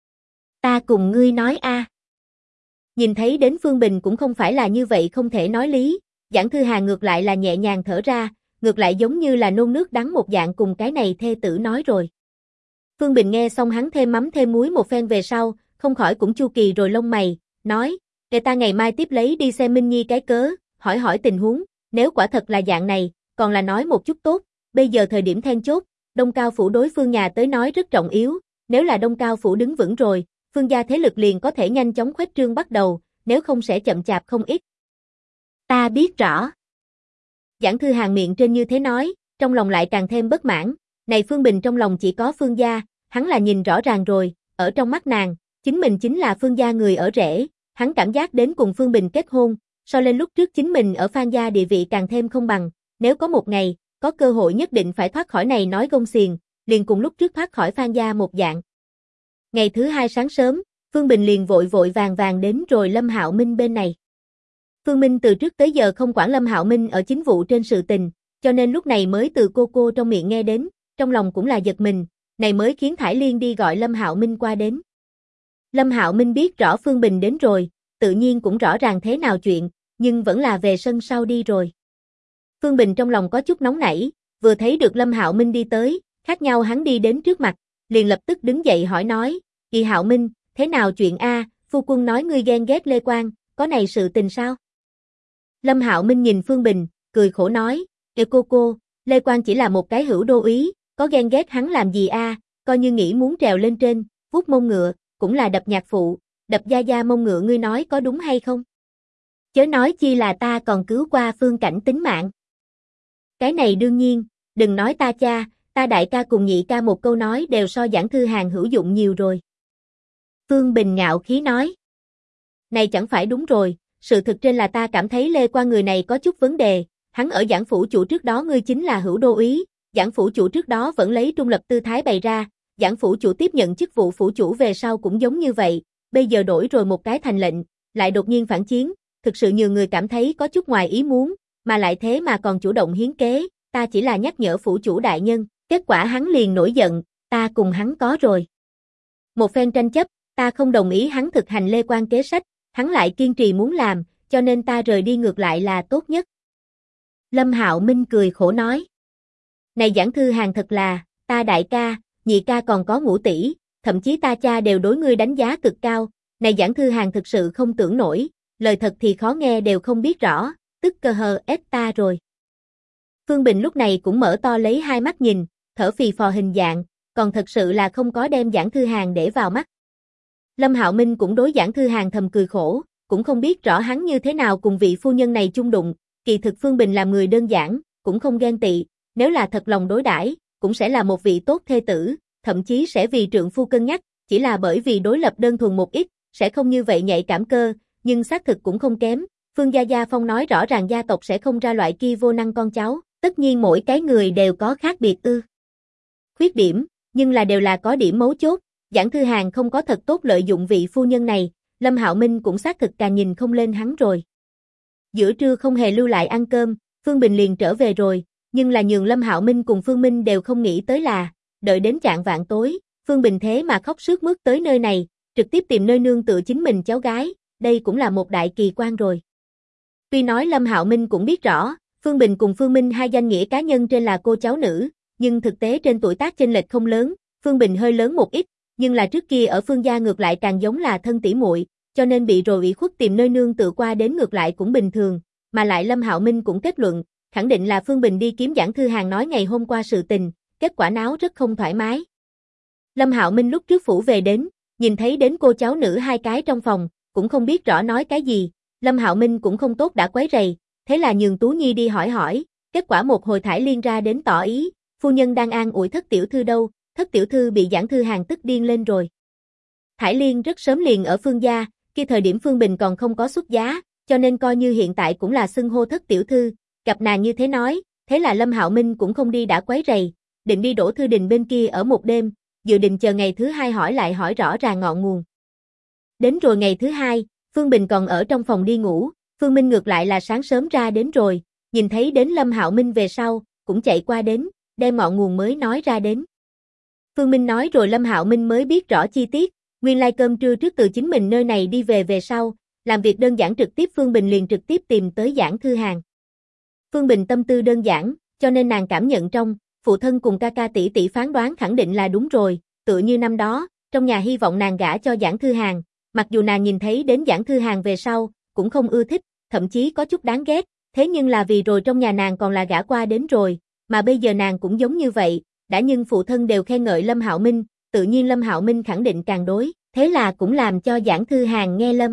Ta cùng ngươi nói a. Nhìn thấy đến Phương Bình cũng không phải là như vậy không thể nói lý, Giảng Thư Hàn ngược lại là nhẹ nhàng thở ra, ngược lại giống như là nôn nước đắng một dạng cùng cái này thê tử nói rồi. Phương Bình nghe xong hắn thêm mắm thêm muối một phen về sau, không khỏi cũng chu kỳ rồi lông mày, nói, để ta ngày mai tiếp lấy đi xem Minh Nhi cái cớ, hỏi hỏi tình huống, nếu quả thật là dạng này, còn là nói một chút tốt, bây giờ thời điểm then chốt, Đông Cao Phủ đối Phương nhà tới nói rất trọng yếu, nếu là Đông Cao Phủ đứng vững rồi, Phương gia thế lực liền có thể nhanh chóng khuếch trương bắt đầu, nếu không sẽ chậm chạp không ít. Ta biết rõ. Giảng Thư Hàn miệng trên như thế nói, trong lòng lại càng thêm bất mãn, này Phương Bình trong lòng chỉ có Phương gia, hắn là nhìn rõ ràng rồi, ở trong mắt nàng, chính mình chính là Phương gia người ở rễ, hắn cảm giác đến cùng Phương Bình kết hôn, so lên lúc trước chính mình ở Phan gia địa vị càng thêm không bằng, nếu có một ngày, có cơ hội nhất định phải thoát khỏi này nói gông xiềng, liền cùng lúc trước thoát khỏi Phan gia một dạng. Ngày thứ hai sáng sớm, Phương Bình liền vội vội vàng vàng đến rồi Lâm Hạo Minh bên này. Phương Minh từ trước tới giờ không quản Lâm Hạo Minh ở chính vụ trên sự tình, cho nên lúc này mới từ cô trong miệng nghe đến, trong lòng cũng là giật mình, này mới khiến Thải Liên đi gọi Lâm Hạo Minh qua đến. Lâm Hạo Minh biết rõ Phương Bình đến rồi, tự nhiên cũng rõ ràng thế nào chuyện, nhưng vẫn là về sân sau đi rồi. Phương Bình trong lòng có chút nóng nảy, vừa thấy được Lâm Hạo Minh đi tới, khác nhau hắn đi đến trước mặt, liền lập tức đứng dậy hỏi nói, Kỳ Hạo Minh, thế nào chuyện a? Phu quân nói ngươi ghen ghét Lê Quang, có này sự tình sao? Lâm Hạo Minh nhìn Phương Bình, cười khổ nói, cô, Lê Quang chỉ là một cái hữu đô úy, có ghen ghét hắn làm gì a? Coi như nghĩ muốn trèo lên trên, vuốt mông ngựa, cũng là đập nhạc phụ, đập gia mông ngựa ngươi nói có đúng hay không? Chớ nói chi là ta còn cứu qua Phương Cảnh tính mạng. Cái này đương nhiên, đừng nói ta cha, ta đại ca cùng nhị ca một câu nói đều so Giảng Thư Hàn hữu dụng nhiều rồi. Phương Bình ngạo khí nói. Này chẳng phải đúng rồi, sự thực trên là ta cảm thấy Lê Quang người này có chút vấn đề, hắn ở Giảng phủ chủ trước đó ngươi chính là hữu đô úy, Giảng phủ chủ trước đó vẫn lấy trung lập tư thái bày ra, Giảng phủ chủ tiếp nhận chức vụ phủ chủ về sau cũng giống như vậy, bây giờ đổi rồi một cái thành lệnh, lại đột nhiên phản chiến, thực sự nhiều người cảm thấy có chút ngoài ý muốn, mà lại thế mà còn chủ động hiến kế, ta chỉ là nhắc nhở phủ chủ đại nhân, kết quả hắn liền nổi giận, ta cùng hắn có rồi. Một phen tranh chấp, ta không đồng ý hắn thực hành Lê Quang kế sách, hắn lại kiên trì muốn làm, cho nên ta rời đi ngược lại là tốt nhất. Lâm Hạo Minh cười khổ nói. Này Giảng Thư Hàn thật là, ta đại ca, nhị ca còn có ngũ tỷ, thậm chí ta cha đều đối ngươi đánh giá cực cao, này Giảng Thư Hàn thực sự không tưởng nổi, lời thật thì khó nghe đều không biết rõ, tức cơ hờ ép ta rồi. Phương Bình lúc này cũng mở to lấy hai mắt nhìn, thở phì phò hình dạng, còn thật sự là không có đem Giảng Thư Hàn để vào mắt. Lâm Hạo Minh cũng đối Giảng Thư Hàn thầm cười khổ, cũng không biết rõ hắn như thế nào cùng vị phu nhân này chung đụng, kỳ thực Phương Bình làm người đơn giản, cũng không ghen tị, nếu là thật lòng đối đãi, cũng sẽ là một vị tốt thê tử, thậm chí sẽ vì trượng phu cân nhắc, chỉ là bởi vì đối lập đơn thuần một ít, sẽ không như vậy nhạy cảm cơ, nhưng xác thực cũng không kém. Phương Gia Phong nói rõ ràng gia tộc sẽ không ra loại kia vô năng con cháu, tất nhiên mỗi cái người đều có khác biệt khuyết điểm, nhưng là đều là có điểm mấu chốt, Giảng Thư Hàn không có thật tốt lợi dụng vị phu nhân này, Lâm Hạo Minh cũng xác thực càng nhìn không lên hắn rồi. Giữa trưa không hề lưu lại ăn cơm, Phương Bình liền trở về rồi, nhưng là nhường Lâm Hạo Minh cùng Phương Minh đều không nghĩ tới là, đợi đến chạng vạng tối, Phương Bình thế mà khóc sướt mướt tới nơi này, trực tiếp tìm nơi nương tựa chính mình cháu gái, đây cũng là một đại kỳ quan rồi. Tuy nói Lâm Hạo Minh cũng biết rõ, Phương Bình cùng Phương Minh hai danh nghĩa cá nhân trên là cô cháu nữ, nhưng thực tế trên tuổi tác chênh lệch không lớn, Phương Bình hơi lớn một ít, nhưng là trước kia ở Phương gia ngược lại càng giống là thân tỷ muội, cho nên bị rồi ủy khuất tìm nơi nương tựa qua đến ngược lại cũng bình thường, mà lại Lâm Hạo Minh cũng kết luận, khẳng định là Phương Bình đi kiếm Giảng Thư Hàn nói ngày hôm qua sự tình, kết quả náo rất không thoải mái. Lâm Hạo Minh lúc trước phủ về đến, nhìn thấy đến cô cháu nữ hai cái trong phòng, cũng không biết rõ nói cái gì, Lâm Hạo Minh cũng không tốt đã quấy rầy, thế là nhường Tú Nhi đi hỏi, kết quả một hồi Thải Liên ra đến tỏ ý, phu nhân đang an ủi Thất tiểu thư đâu, Thất tiểu thư bị Giảng Thư Hàn tức điên lên rồi. Thải Liên rất sớm liền ở Phương gia, khi thời điểm Phương Bình còn không có xuất giá, cho nên coi như hiện tại cũng là xưng hô Thất tiểu thư, gặp nàng như thế nói, thế là Lâm Hạo Minh cũng không đi đã quấy rầy, định đi Đỗ Thư Đình bên kia ở một đêm, dự định chờ ngày thứ hai hỏi lại hỏi rõ ràng ngọn nguồn. Đến rồi ngày thứ hai, Phương Bình còn ở trong phòng đi ngủ, Phương Minh ngược lại là sáng sớm ra đến rồi, nhìn thấy đến Lâm Hạo Minh về sau, cũng chạy qua đến, đem ngọn nguồn mới nói ra đến. Phương Minh nói rồi Lâm Hạo Minh mới biết rõ chi tiết, nguyên lai cơm trưa trước từ chính mình nơi này đi về sau, làm việc đơn giản trực tiếp Phương Bình liền trực tiếp tìm tới Giảng Thư Hàn. Phương Bình tâm tư đơn giản, cho nên nàng cảm nhận trong, phụ thân cùng ca ca tỷ tỷ phán đoán khẳng định là đúng rồi, tựa như năm đó, trong nhà hy vọng nàng gả cho Giảng Thư Hàn, mặc dù nàng nhìn thấy đến Giảng Thư Hàn về sau, cũng không ưa thích, thậm chí có chút đáng ghét, thế nhưng là vì rồi trong nhà nàng còn là gả qua đến rồi, mà bây giờ nàng cũng giống như vậy, đã nhưng phụ thân đều khen ngợi Lâm Hạo Minh, tự nhiên Lâm Hạo Minh khẳng định càng đối, thế là cũng làm cho Giảng Thư Hàn nghe Lâm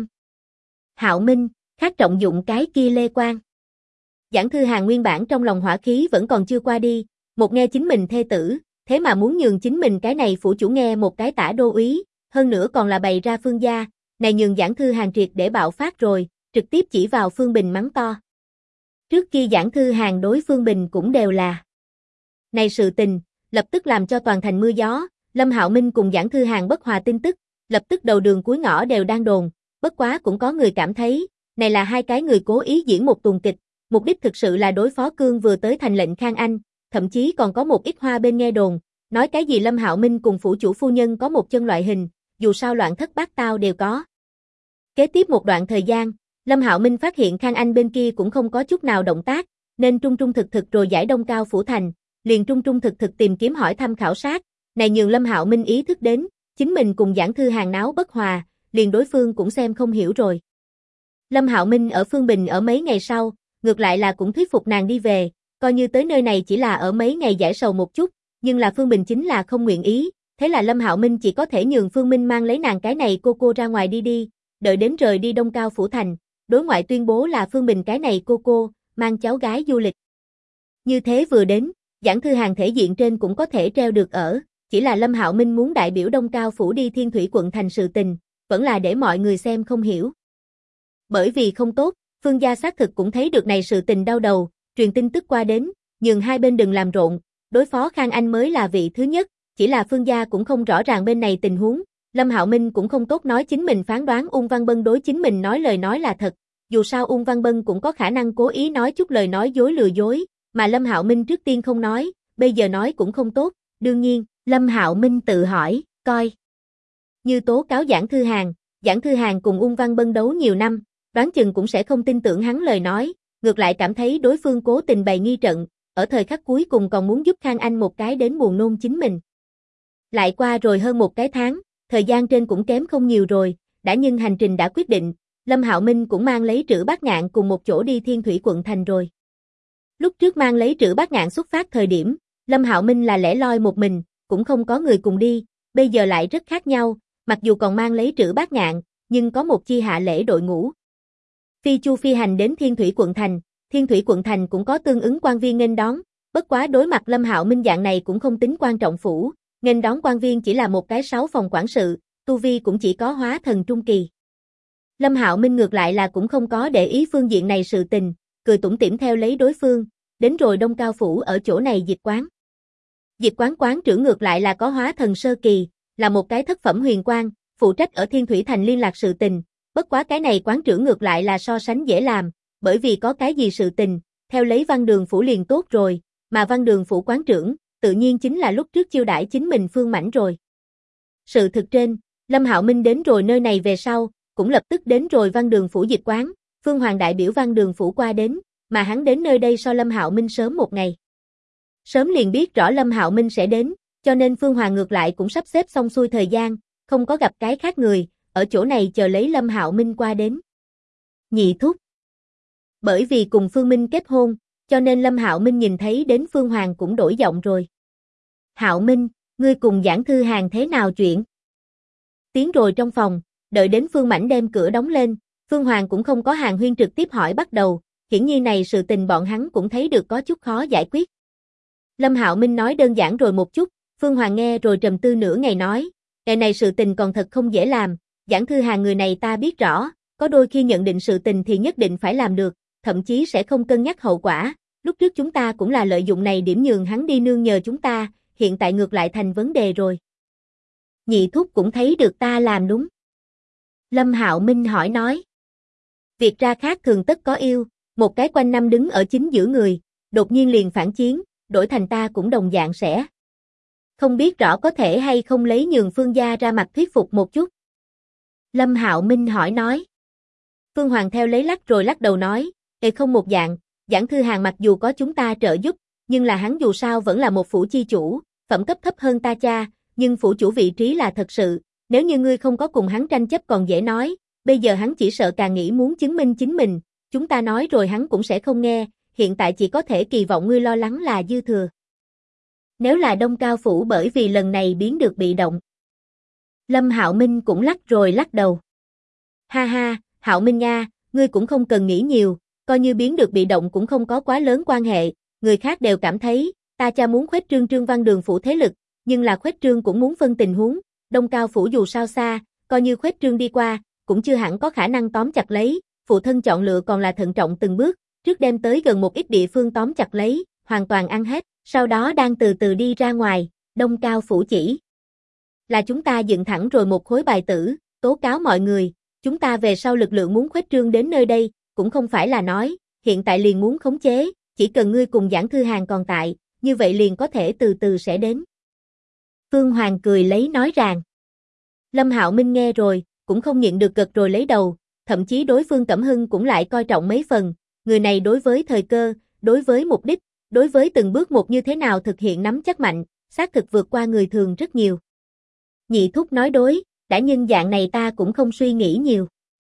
Hạo Minh, khác trọng dụng cái kia lê quan. Giảng Thư Hàn nguyên bản trong lòng hỏa khí vẫn còn chưa qua đi, một nghe chính mình thê tử, thế mà muốn nhường chính mình cái này phủ chủ nghe một cái tả đô úy, hơn nữa còn là bày ra Phương gia, này nhường Giảng Thư Hàn triệt để bạo phát rồi, trực tiếp chỉ vào Phương Bình mắng to. Trước kia Giảng Thư Hàn đối Phương Bình cũng đều là này sự tình, lập tức làm cho toàn thành mưa gió, Lâm Hạo Minh cùng Giảng Thư Hàn bất hòa tin tức, lập tức đầu đường cuối ngõ đều đang đồn, bất quá cũng có người cảm thấy, này là hai cái người cố ý diễn một tuồng kịch, mục đích thực sự là đối phó Cương vừa tới thành lệnh Khang Anh, thậm chí còn có một ít hoa bên nghe đồn, nói cái gì Lâm Hạo Minh cùng phủ chủ phu nhân có một chân loại hình, dù sao loạn thất bát tao đều có. Kế tiếp một đoạn thời gian, Lâm Hạo Minh phát hiện Khang Anh bên kia cũng không có chút nào động tác, nên trung trung thực thực rồi giải Đông Cao phủ thành, liền trung trung thực thực tìm kiếm hỏi thăm khảo sát, này nhường Lâm Hạo Minh ý thức đến, chính mình cùng Giảng Thư Hàn náo bất hòa, liền đối phương cũng xem không hiểu rồi. Lâm Hạo Minh ở Phương Bình ở mấy ngày sau, ngược lại là cũng thuyết phục nàng đi về, coi như tới nơi này chỉ là ở mấy ngày giải sầu một chút, nhưng là Phương Bình chính là không nguyện ý, thế là Lâm Hạo Minh chỉ có thể nhường Phương Minh mang lấy nàng cái này cô ra ngoài đi, đợi đến rời đi Đông Cao phủ thành, đối ngoại tuyên bố là Phương Bình cái này cô mang cháu gái du lịch. Như thế vừa đến, Giảng Thư Hàn thể diện trên cũng có thể treo được ở, chỉ là Lâm Hạo Minh muốn đại biểu Đông Cao phủ đi Thiên Thủy quận thành sự tình, vẫn là để mọi người xem không hiểu. Bởi vì không tốt, Phương gia xác thực cũng thấy được này sự tình đau đầu, truyền tin tức qua đến, nhường hai bên đừng làm rộn, đối phó Khang Anh mới là vị thứ nhất, chỉ là Phương gia cũng không rõ ràng bên này tình huống, Lâm Hạo Minh cũng không tốt nói chính mình phán đoán Ung Văn Bân đối chính mình nói lời nói là thật, dù sao Ung Văn Bân cũng có khả năng cố ý nói chút lời nói dối lừa dối, mà Lâm Hạo Minh trước tiên không nói, bây giờ nói cũng không tốt, đương nhiên, Lâm Hạo Minh tự hỏi, coi như tố cáo Giảng Thư Hàn cùng Ung Văn Bân đấu nhiều năm, đoán chừng cũng sẽ không tin tưởng hắn lời nói, ngược lại cảm thấy đối phương cố tình bày nghi trận, ở thời khắc cuối cùng còn muốn giúp Khang Anh một cái đến buồn nôn chính mình. Lại qua rồi hơn một cái tháng, thời gian trên cũng kém không nhiều rồi, đã nhưng hành trình đã quyết định, Lâm Hạo Minh cũng mang lấy Trữ Bát Ngạn cùng một chỗ đi Thiên Thủy quận thành rồi. Lúc trước mang lấy Trữ Bát Ngạn xuất phát thời điểm, Lâm Hạo Minh là lẻ loi một mình, cũng không có người cùng đi, bây giờ lại rất khác nhau, mặc dù còn mang lấy Trữ Bát Ngạn, nhưng có một chi hạ lễ đội ngũ. Phi chu phi hành đến Thiên Thủy quận thành cũng có tương ứng quan viên nghênh đón, bất quá đối mặt Lâm Hạo Minh dạng này cũng không tính quan trọng phủ, nghênh đón quan viên chỉ là một cái 6 phòng quản sự, tu vi cũng chỉ có hóa thần trung kỳ. Lâm Hạo Minh ngược lại là cũng không có để ý phương diện này sự tình, cười tủm tỉm theo lấy đối phương, đến rồi Đông Cao phủ ở chỗ này dịch quán. Dịch quán quán trưởng ngược lại là có hóa thần sơ kỳ, là một cái thất phẩm huyền quan, phụ trách ở Thiên Thủy thành liên lạc sự tình, bất quá cái này quán trưởng ngược lại là so sánh dễ làm, bởi vì có cái gì sự tình, theo lấy Văn Đường phủ liền tốt rồi, mà Văn Đường phủ quán trưởng, tự nhiên chính là lúc trước chiêu đãi chính mình Phương Mãnh rồi. Sự thực trên, Lâm Hạo Minh đến rồi nơi này về sau, cũng lập tức đến rồi Văn Đường phủ dịch quán, Phương Hoàng đại biểu Văn Đường phủ qua đến, mà hắn đến nơi đây so Lâm Hạo Minh sớm một ngày. Sớm liền biết rõ Lâm Hạo Minh sẽ đến, cho nên Phương Hoàng ngược lại cũng sắp xếp xong xuôi thời gian, không có gặp cái khác người, ở chỗ này chờ lấy Lâm Hạo Minh qua đến. Nhị thúc. Bởi vì cùng Phương Minh kết hôn, cho nên Lâm Hạo Minh nhìn thấy đến Phương Hoàng cũng đổi giọng rồi. Hạo Minh, ngươi cùng Giảng Thư Hàn thế nào chuyện? Tiến rồi trong phòng, đợi đến Phương Mãnh đem cửa đóng lên, Phương Hoàng cũng không có hàng huyên trực tiếp hỏi bắt đầu, hiển nhiên này sự tình bọn hắn cũng thấy được có chút khó giải quyết. Lâm Hạo Minh nói đơn giản rồi một chút, Phương Hoàng nghe rồi trầm tư nửa ngày nói, ngày này sự tình còn thật không dễ làm, Giảng Thư Hàn người này ta biết rõ, có đôi khi nhận định sự tình thì nhất định phải làm được, thậm chí sẽ không cân nhắc hậu quả, lúc trước chúng ta cũng là lợi dụng này điểm nhường hắn đi nương nhờ chúng ta, hiện tại ngược lại thành vấn đề rồi. Nhị thúc cũng thấy được ta làm đúng. Lâm Hạo Minh hỏi nói. Việc ra khác thường tất có yêu, một cái quanh năm đứng ở chính giữa người, đột nhiên liền phản chiến, đổi thành ta cũng đồng dạng sẽ. Không biết rõ có thể hay không lấy nhường Phương gia ra mặt thuyết phục một chút. Lâm Hạo Minh hỏi nói. Phương Hoàng theo lấy lắc rồi lắc đầu nói, không một dạng, Giảng Thư Hàn mặc dù có chúng ta trợ giúp, nhưng là hắn dù sao vẫn là một phủ chi chủ, phẩm cấp thấp hơn ta cha, nhưng phủ chủ vị trí là thật sự, nếu như ngươi không có cùng hắn tranh chấp còn dễ nói, bây giờ hắn chỉ sợ càng nghĩ muốn chứng minh chính mình, chúng ta nói rồi hắn cũng sẽ không nghe, hiện tại chỉ có thể kỳ vọng ngươi lo lắng là dư thừa. Nếu là Đông Cao phủ bởi vì lần này biến được bị động. Lâm Hạo Minh cũng lắc rồi lắc đầu. Ha ha, Hạo Minh nha, ngươi cũng không cần nghĩ nhiều, coi như biến được bị động cũng không có quá lớn quan hệ, người khác đều cảm thấy, ta cha muốn khuếch trương Trương Văn Đường phủ thế lực, nhưng là khuếch trương cũng muốn phân tình huống, Đông Cao phủ dù sao xa, coi như khuếch trương đi qua, cũng chưa hẳn có khả năng tóm chặt lấy, phụ thân chọn lựa còn là thận trọng từng bước, trước đem tới gần một ít địa phương tóm chặt lấy, hoàn toàn ăn hết, sau đó đang từ từ đi ra ngoài, Đông Cao phủ chỉ là chúng ta dựng thẳng rồi một khối bài tử, tố cáo mọi người, chúng ta về sau lực lượng muốn khuếch trương đến nơi đây, cũng không phải là nói, hiện tại liền muốn khống chế, chỉ cần ngươi cùng Giảng Thư Hàn còn tại, như vậy liền có thể từ từ sẽ đến. Phương Hoàng cười lấy nói rằng. Lâm Hạo Minh nghe rồi, cũng không nhịn được gật rồi lấy đầu, thậm chí đối Phương Cẩm Hưng cũng lại coi trọng mấy phần, người này đối với thời cơ, đối với mục đích, đối với từng bước một như thế nào thực hiện nắm chắc mạnh, xác thực vượt qua người thường rất nhiều. Nhị thúc nói đối, đã nhân dạng này ta cũng không suy nghĩ nhiều.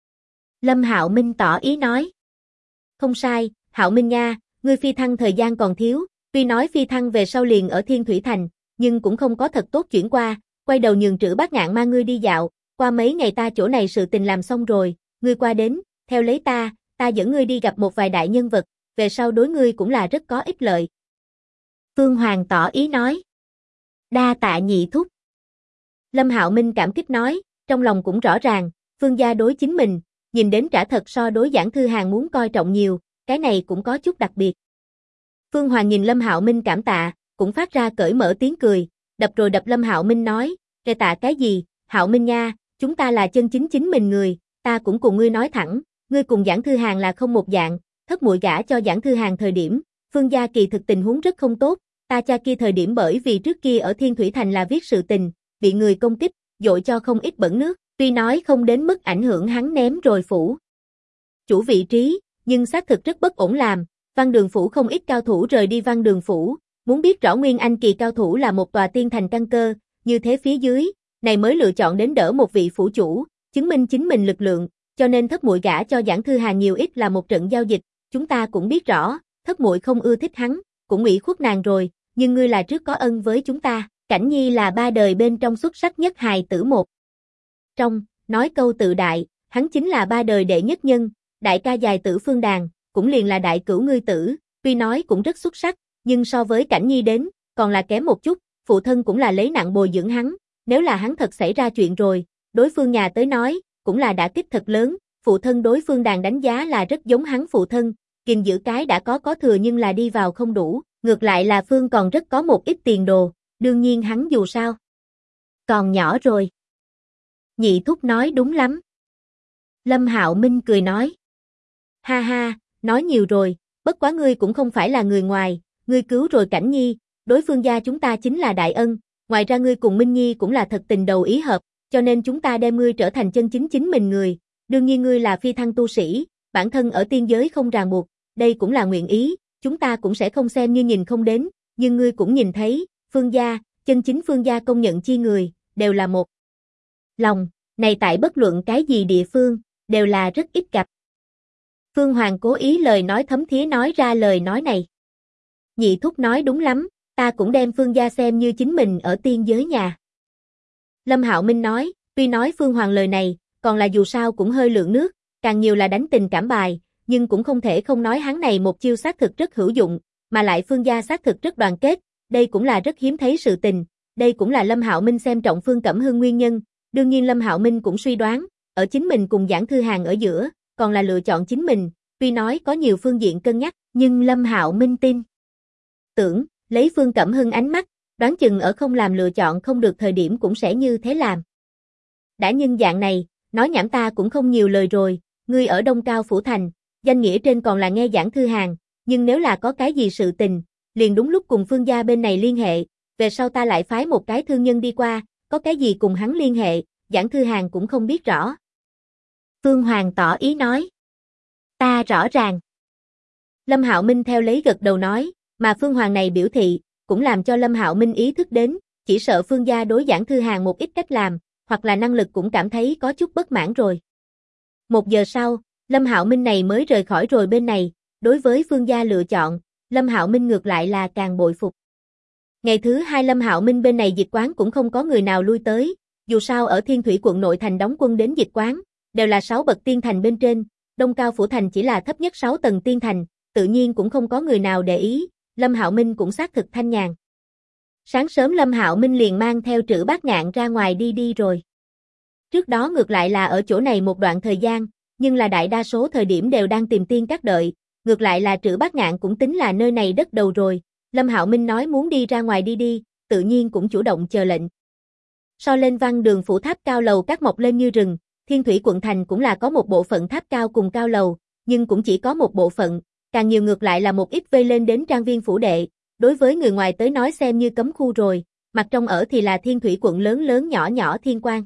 Lâm Hạo Minh tỏ ý nói. Không sai, Hạo Minh nha, ngươi phi thăng thời gian còn thiếu, tuy nói phi thăng về sau liền ở Thiên Thủy Thành, nhưng cũng không có thật tốt chuyển qua, quay đầu nhường Trữ Bát Ngạn mang ngươi đi dạo, qua mấy ngày ta chỗ này sự tình làm xong rồi, ngươi qua đến, theo lấy ta dẫn ngươi đi gặp một vài đại nhân vật, về sau đối ngươi cũng là rất có ích lợi. Phương Hoàng tỏ ý nói. Đa tạ nhị thúc. Lâm Hạo Minh cảm kích nói, trong lòng cũng rõ ràng, Phương gia đối chính mình, nhìn đến trả thật so đối Giảng Thư Hàn muốn coi trọng nhiều, cái này cũng có chút đặc biệt. Phương Hoàng nhìn Lâm Hạo Minh cảm tạ, cũng phát ra cởi mở tiếng cười, đập rồi đập Lâm Hạo Minh nói, "Kệ tạ cái gì, Hạo Minh nha, chúng ta là chân chính chính mình người, ta cũng cùng ngươi nói thẳng, ngươi cùng Giảng Thư Hàn là không một dạng, thất muội gả cho Giảng Thư Hàn thời điểm, Phương gia kỳ thực tình huống rất không tốt, ta cha kia thời điểm bởi vì trước kia ở Thiên Thủy Thành là viết sự tình, bị người công kích, dội cho không ít bẩn nước, tuy nói không đến mức ảnh hưởng hắn ném rồi phủ chủ vị trí, nhưng xác thực rất bất ổn làm, Văn Đường phủ không ít cao thủ rời đi Văn Đường phủ, muốn biết rõ Nguyên Anh kỳ cao thủ là một tòa tiên thành căn cơ, như thế phía dưới, này mới lựa chọn đến đỡ một vị phủ chủ, chứng minh chính mình lực lượng, cho nên thất muội gả cho Giảng Thư Hàn nhiều ít là một trận giao dịch, chúng ta cũng biết rõ, thất muội không ưa thích hắn, cũng ủy khuất nàng rồi, nhưng ngươi là trước có ân với chúng ta, Cảnh Nhi là ba đời bên trong xuất sắc nhất hài tử một. Trong, nói câu tự đại, hắn chính là ba đời đệ nhất nhân, đại ca dài tử Phương Đàn, cũng liền là đại cửu ngươi tử, tuy nói cũng rất xuất sắc, nhưng so với Cảnh Nhi đến, còn là kém một chút, phụ thân cũng là lấy nặng bồi dưỡng hắn, nếu là hắn thật xảy ra chuyện rồi, đối phương nhà tới nói, cũng là đả kích thật lớn, phụ thân đối Phương Đàn đánh giá là rất giống hắn phụ thân, kìm giữ cái đã có thừa nhưng là đi vào không đủ, ngược lại là Phương còn rất có một ít tiền đồ, đương nhiên hắn dù sao còn nhỏ rồi. Nhị thúc nói đúng lắm. Lâm Hạo Minh cười nói. Ha ha, nói nhiều rồi, bất quá ngươi cũng không phải là người ngoài, ngươi cứu rồi Cảnh Nhi, đối Phương gia chúng ta chính là đại ân, ngoài ra ngươi cùng Minh Nhi cũng là thật tình đầu ý hợp, cho nên chúng ta đem ngươi trở thành chân chính chính mình người, đương nhiên ngươi là phi thăng tu sĩ, bản thân ở tiên giới không ràng buộc, đây cũng là nguyện ý, chúng ta cũng sẽ không xem như nhìn không đến, nhưng ngươi cũng nhìn thấy, Phương gia, chân chính Phương gia công nhận chi người, đều là một lòng, này tại bất luận cái gì địa phương, đều là rất ít gặp. Phương Hoàng cố ý lời nói thấm thía nói ra lời nói này. Nhị thúc nói đúng lắm, ta cũng đem Phương gia xem như chính mình ở tiên giới nhà. Lâm Hạo Minh nói, tuy nói Phương Hoàng lời này, còn là dù sao cũng hơi lượng nước, càng nhiều là đánh tình cảm bài, nhưng cũng không thể không nói hắn này một chiêu xác thực rất hữu dụng, mà lại Phương gia xác thực rất đoàn kết, đây cũng là rất hiếm thấy sự tình, đây cũng là Lâm Hạo Minh xem trọng Phương Cẩm Hương nguyên nhân, đương nhiên Lâm Hạo Minh cũng suy đoán, ở chính mình cùng Giảng Thư Hàn ở giữa, còn là lựa chọn chính mình, tuy nói có nhiều phương diện cân nhắc, nhưng Lâm Hạo Minh tin tưởng, lấy Phương Cẩm Hương ánh mắt, đoán chừng ở không làm lựa chọn không được thời điểm cũng sẽ như thế làm. Đã nhân dạng này, nói nhảm ta cũng không nhiều lời rồi, ngươi ở Đông Cao Phủ Thành, danh nghĩa trên còn là nghe Giảng Thư Hàn, nhưng nếu là có cái gì sự tình, liền đúng lúc cùng Phương gia bên này liên hệ, về sau ta lại phái một cái thương nhân đi qua, có cái gì cùng hắn liên hệ, Giảng Thư Hàn cũng không biết rõ. Phương Hoàng tỏ ý nói. Ta rõ ràng. Lâm Hạo Minh theo lấy gật đầu nói, mà Phương Hoàng này biểu thị, cũng làm cho Lâm Hạo Minh ý thức đến, chỉ sợ Phương gia đối Giảng Thư Hàn một ít cách làm, hoặc là năng lực cũng cảm thấy có chút bất mãn rồi. 1 giờ sau, Lâm Hạo Minh này mới rời khỏi rồi bên này, đối với Phương gia lựa chọn, Lâm Hạo Minh ngược lại là càng bội phục. Ngày thứ 2 Lâm Hạo Minh bên này dịch quán cũng không có người nào lui tới, dù sao ở Thiên Thủy quận nội thành đóng quân đến dịch quán, đều là 6 bậc tiên thành bên trên, Đông Cao Phủ Thành chỉ là thấp nhất 6 tầng tiên thành, tự nhiên cũng không có người nào để ý, Lâm Hạo Minh cũng xác thực thanh nhàn. Sáng sớm Lâm Hạo Minh liền mang theo Trữ Bát Ngạn ra ngoài đi rồi. Trước đó ngược lại là ở chỗ này một đoạn thời gian, nhưng là đại đa số thời điểm đều đang tìm tiên các đợi, ngược lại là Trữ Bát Ngạn cũng tính là nơi này đất đầu rồi, Lâm Hạo Minh nói muốn đi ra ngoài đi, tự nhiên cũng chủ động chờ lệnh. So lên Văn Đường phủ tháp cao lầu các mọc lên như rừng, Thiên Thủy quận thành cũng là có một bộ phận tháp cao cùng cao lầu, nhưng cũng chỉ có một bộ phận, càng nhiều ngược lại là một ít vây lên đến trang viên phủ đệ, đối với người ngoài tới nói xem như cấm khu rồi, mặt trong ở thì là Thiên Thủy quận lớn lớn nhỏ nhỏ thiên quan.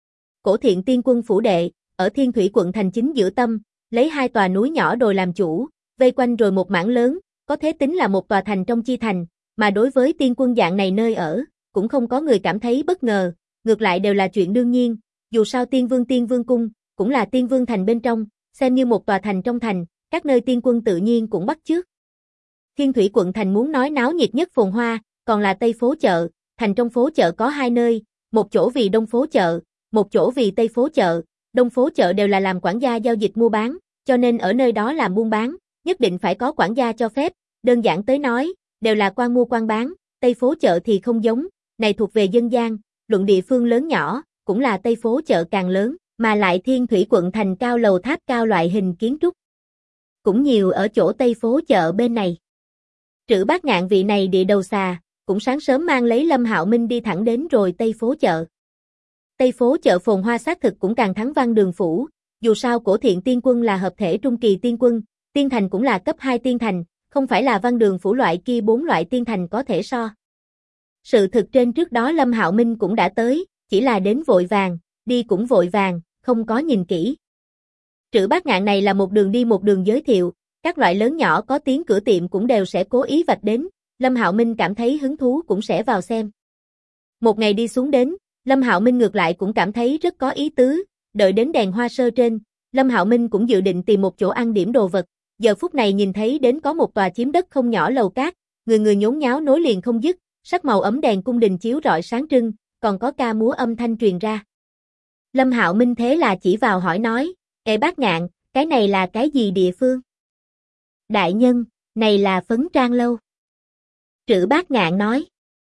Cổ Thiện Tiên Quân phủ đệ, ở Thiên Thủy quận thành chính giữa tâm, lấy 2 tòa núi nhỏ đồi làm chủ, vây quanh rồi một mảng lớn, có thể tính là một tòa thành trong chi thành, mà đối với tiên quân dạng này nơi ở, cũng không có người cảm thấy bất ngờ, ngược lại đều là chuyện đương nhiên, dù sao Tiên Vương cung, cũng là Tiên Vương thành bên trong, xem như một tòa thành trong thành, các nơi tiên quân tự nhiên cũng bắt chước. Thiên Thủy quận thành muốn nói náo nhiệt nhất phồn hoa, còn là Tây phố chợ, thành trong phố chợ có 2 nơi, một chỗ vì Đông phố chợ, một chỗ vì Tây phố chợ, Đông phố chợ đều là làm quản gia giao dịch mua bán, cho nên ở nơi đó làm buôn bán, nhất định phải có quản gia cho phép, đơn giản tới nói, đều là quan mua quan bán, Tây phố chợ thì không giống, này thuộc về dân gian, luận địa phương lớn nhỏ, cũng là Tây phố chợ càng lớn, mà lại Thiên Thủy quận thành cao lầu tháp cao loại hình kiến trúc. Cũng nhiều ở chỗ Tây phố chợ bên này. Trữ Bát Ngạn vị này địa đầu xà, cũng sáng sớm mang lấy Lâm Hạo Minh đi thẳng đến rồi Tây phố chợ. Tây phố chợ phồn hoa xác thực cũng càng thắng Văn Đường phủ, dù sao Cổ Thiện Tiên Quân là hợp thể trung kỳ tiên quân, tiên thành cũng là cấp 2 tiên thành, không phải là Văn Đường phủ loại kia 4 loại tiên thành có thể so. Sự thực trên trước đó Lâm Hạo Minh cũng đã tới, chỉ là đến vội vàng, đi cũng vội vàng, không có nhìn kỹ. Trữ Bát Ngạn này là một đường đi một đường giới thiệu, các loại lớn nhỏ có tiếng cửa tiệm cũng đều sẽ cố ý vạch đến, Lâm Hạo Minh cảm thấy hứng thú cũng sẽ vào xem. Một ngày đi xuống đến, Lâm Hạo Minh ngược lại cũng cảm thấy rất có ý tứ, đợi đến đèn hoa sơ trên, Lâm Hạo Minh cũng dự định tìm một chỗ ăn điểm đồ vật, giờ phút này nhìn thấy đến có một tòa chiếm đất không nhỏ lầu cát, người người nhốn nháo nối liền không dứt, sắc màu ấm đèn cung đình chiếu rọi sáng trưng, còn có ca múa âm thanh truyền ra. Lâm Hạo Minh thế là chỉ vào hỏi nói, Ê Bát Ngạn, cái này là cái gì địa phương? Đại nhân, này là Phấn Trang lâu. Trữ Bát Ngạn nói.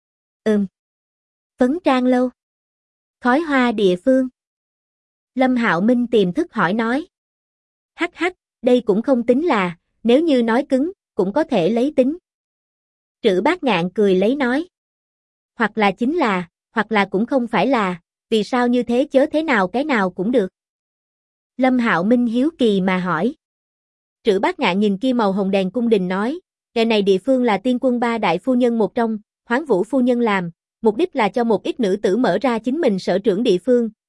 Phấn Trang lâu. Khói hoa địa phương. Lâm Hạo Minh tiềm thức hỏi nói. Hắc hắc, đây cũng không tính là, nếu như nói cứng, cũng có thể lấy tính. Trữ Bát Ngạn cười lấy nói. Hoặc là chính là, hoặc là cũng không phải là, vì sao như thế chớ thế nào cái nào cũng được. Lâm Hạo Minh hiếu kỳ mà hỏi. Trữ Bát Ngạn nhìn kia màu hồng đèn cung đình nói, cái này địa phương là Tiên Quân 3 đại phu nhân một trong, Hoáng Vũ phu nhân làm, mục đích là cho một ít nữ tử mở ra chính mình sở trưởng địa phương,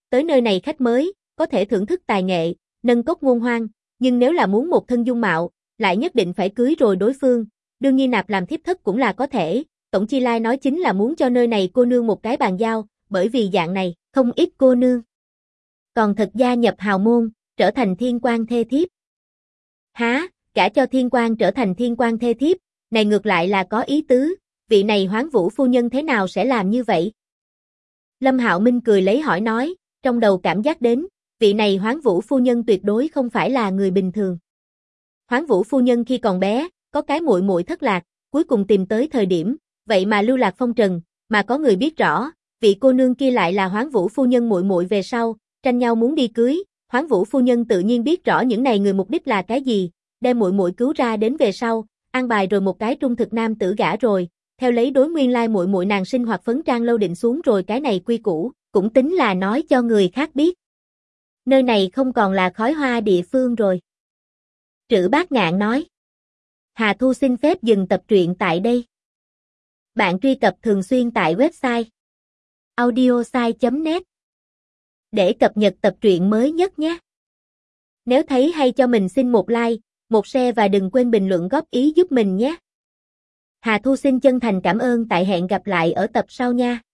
tới nơi này khách mới, có thể thưởng thức tài nghệ, nâng cốc ngôn hoang, nhưng nếu là muốn một thân dung mạo, lại nhất định phải cưới rồi đối phương, đương nhiên nạp làm thiếp thất cũng là có thể. Tổng Chi Lai nói chính là muốn cho nơi này cô nương một cái bàn giao, bởi vì dạng này, không ít cô nương. Còn thật gia nhập hào môn, trở thành thiên quan thê thiếp. Há, gả cho thiên quan trở thành thiên quan thê thiếp, này ngược lại là có ý tứ, vị này Hoán Vũ phu nhân thế nào sẽ làm như vậy? Lâm Hạo Minh cười lấy hỏi nói, trong đầu cảm giác đến, vị này Hoán Vũ phu nhân tuyệt đối không phải là người bình thường. Hoán Vũ phu nhân khi còn bé, có cái muội muội thất lạc, cuối cùng tìm tới thời điểm, vậy mà lưu lạc phong trần, mà có người biết rõ, vị cô nương kia lại là Hoán Vũ phu nhân muội muội về sau, tranh nhau muốn đi cưới, Hoán Vũ phu nhân tự nhiên biết rõ những này người mục đích là cái gì, đem muội muội cứu ra đến về sau, an bài rồi một cái trung thực nam tử gả rồi, theo lấy đối nguyên lai muội muội nàng sinh hoạt phấn trang lâu định xuống rồi cái này quy củ, cũng tính là nói cho người khác biết. Nơi này không còn là khói hoa địa phương rồi. Trữ Bát Ngạn nói. Hà Thu xin phép dừng tập truyện tại đây. Bạn truy cập thường xuyên tại website audiosai.net để cập nhật tập truyện mới nhất nhé. Nếu thấy hay cho mình xin một like, một share và đừng quên bình luận góp ý giúp mình nhé. Hà Thu xin chân thành cảm ơn, tại hẹn gặp lại ở tập sau nha.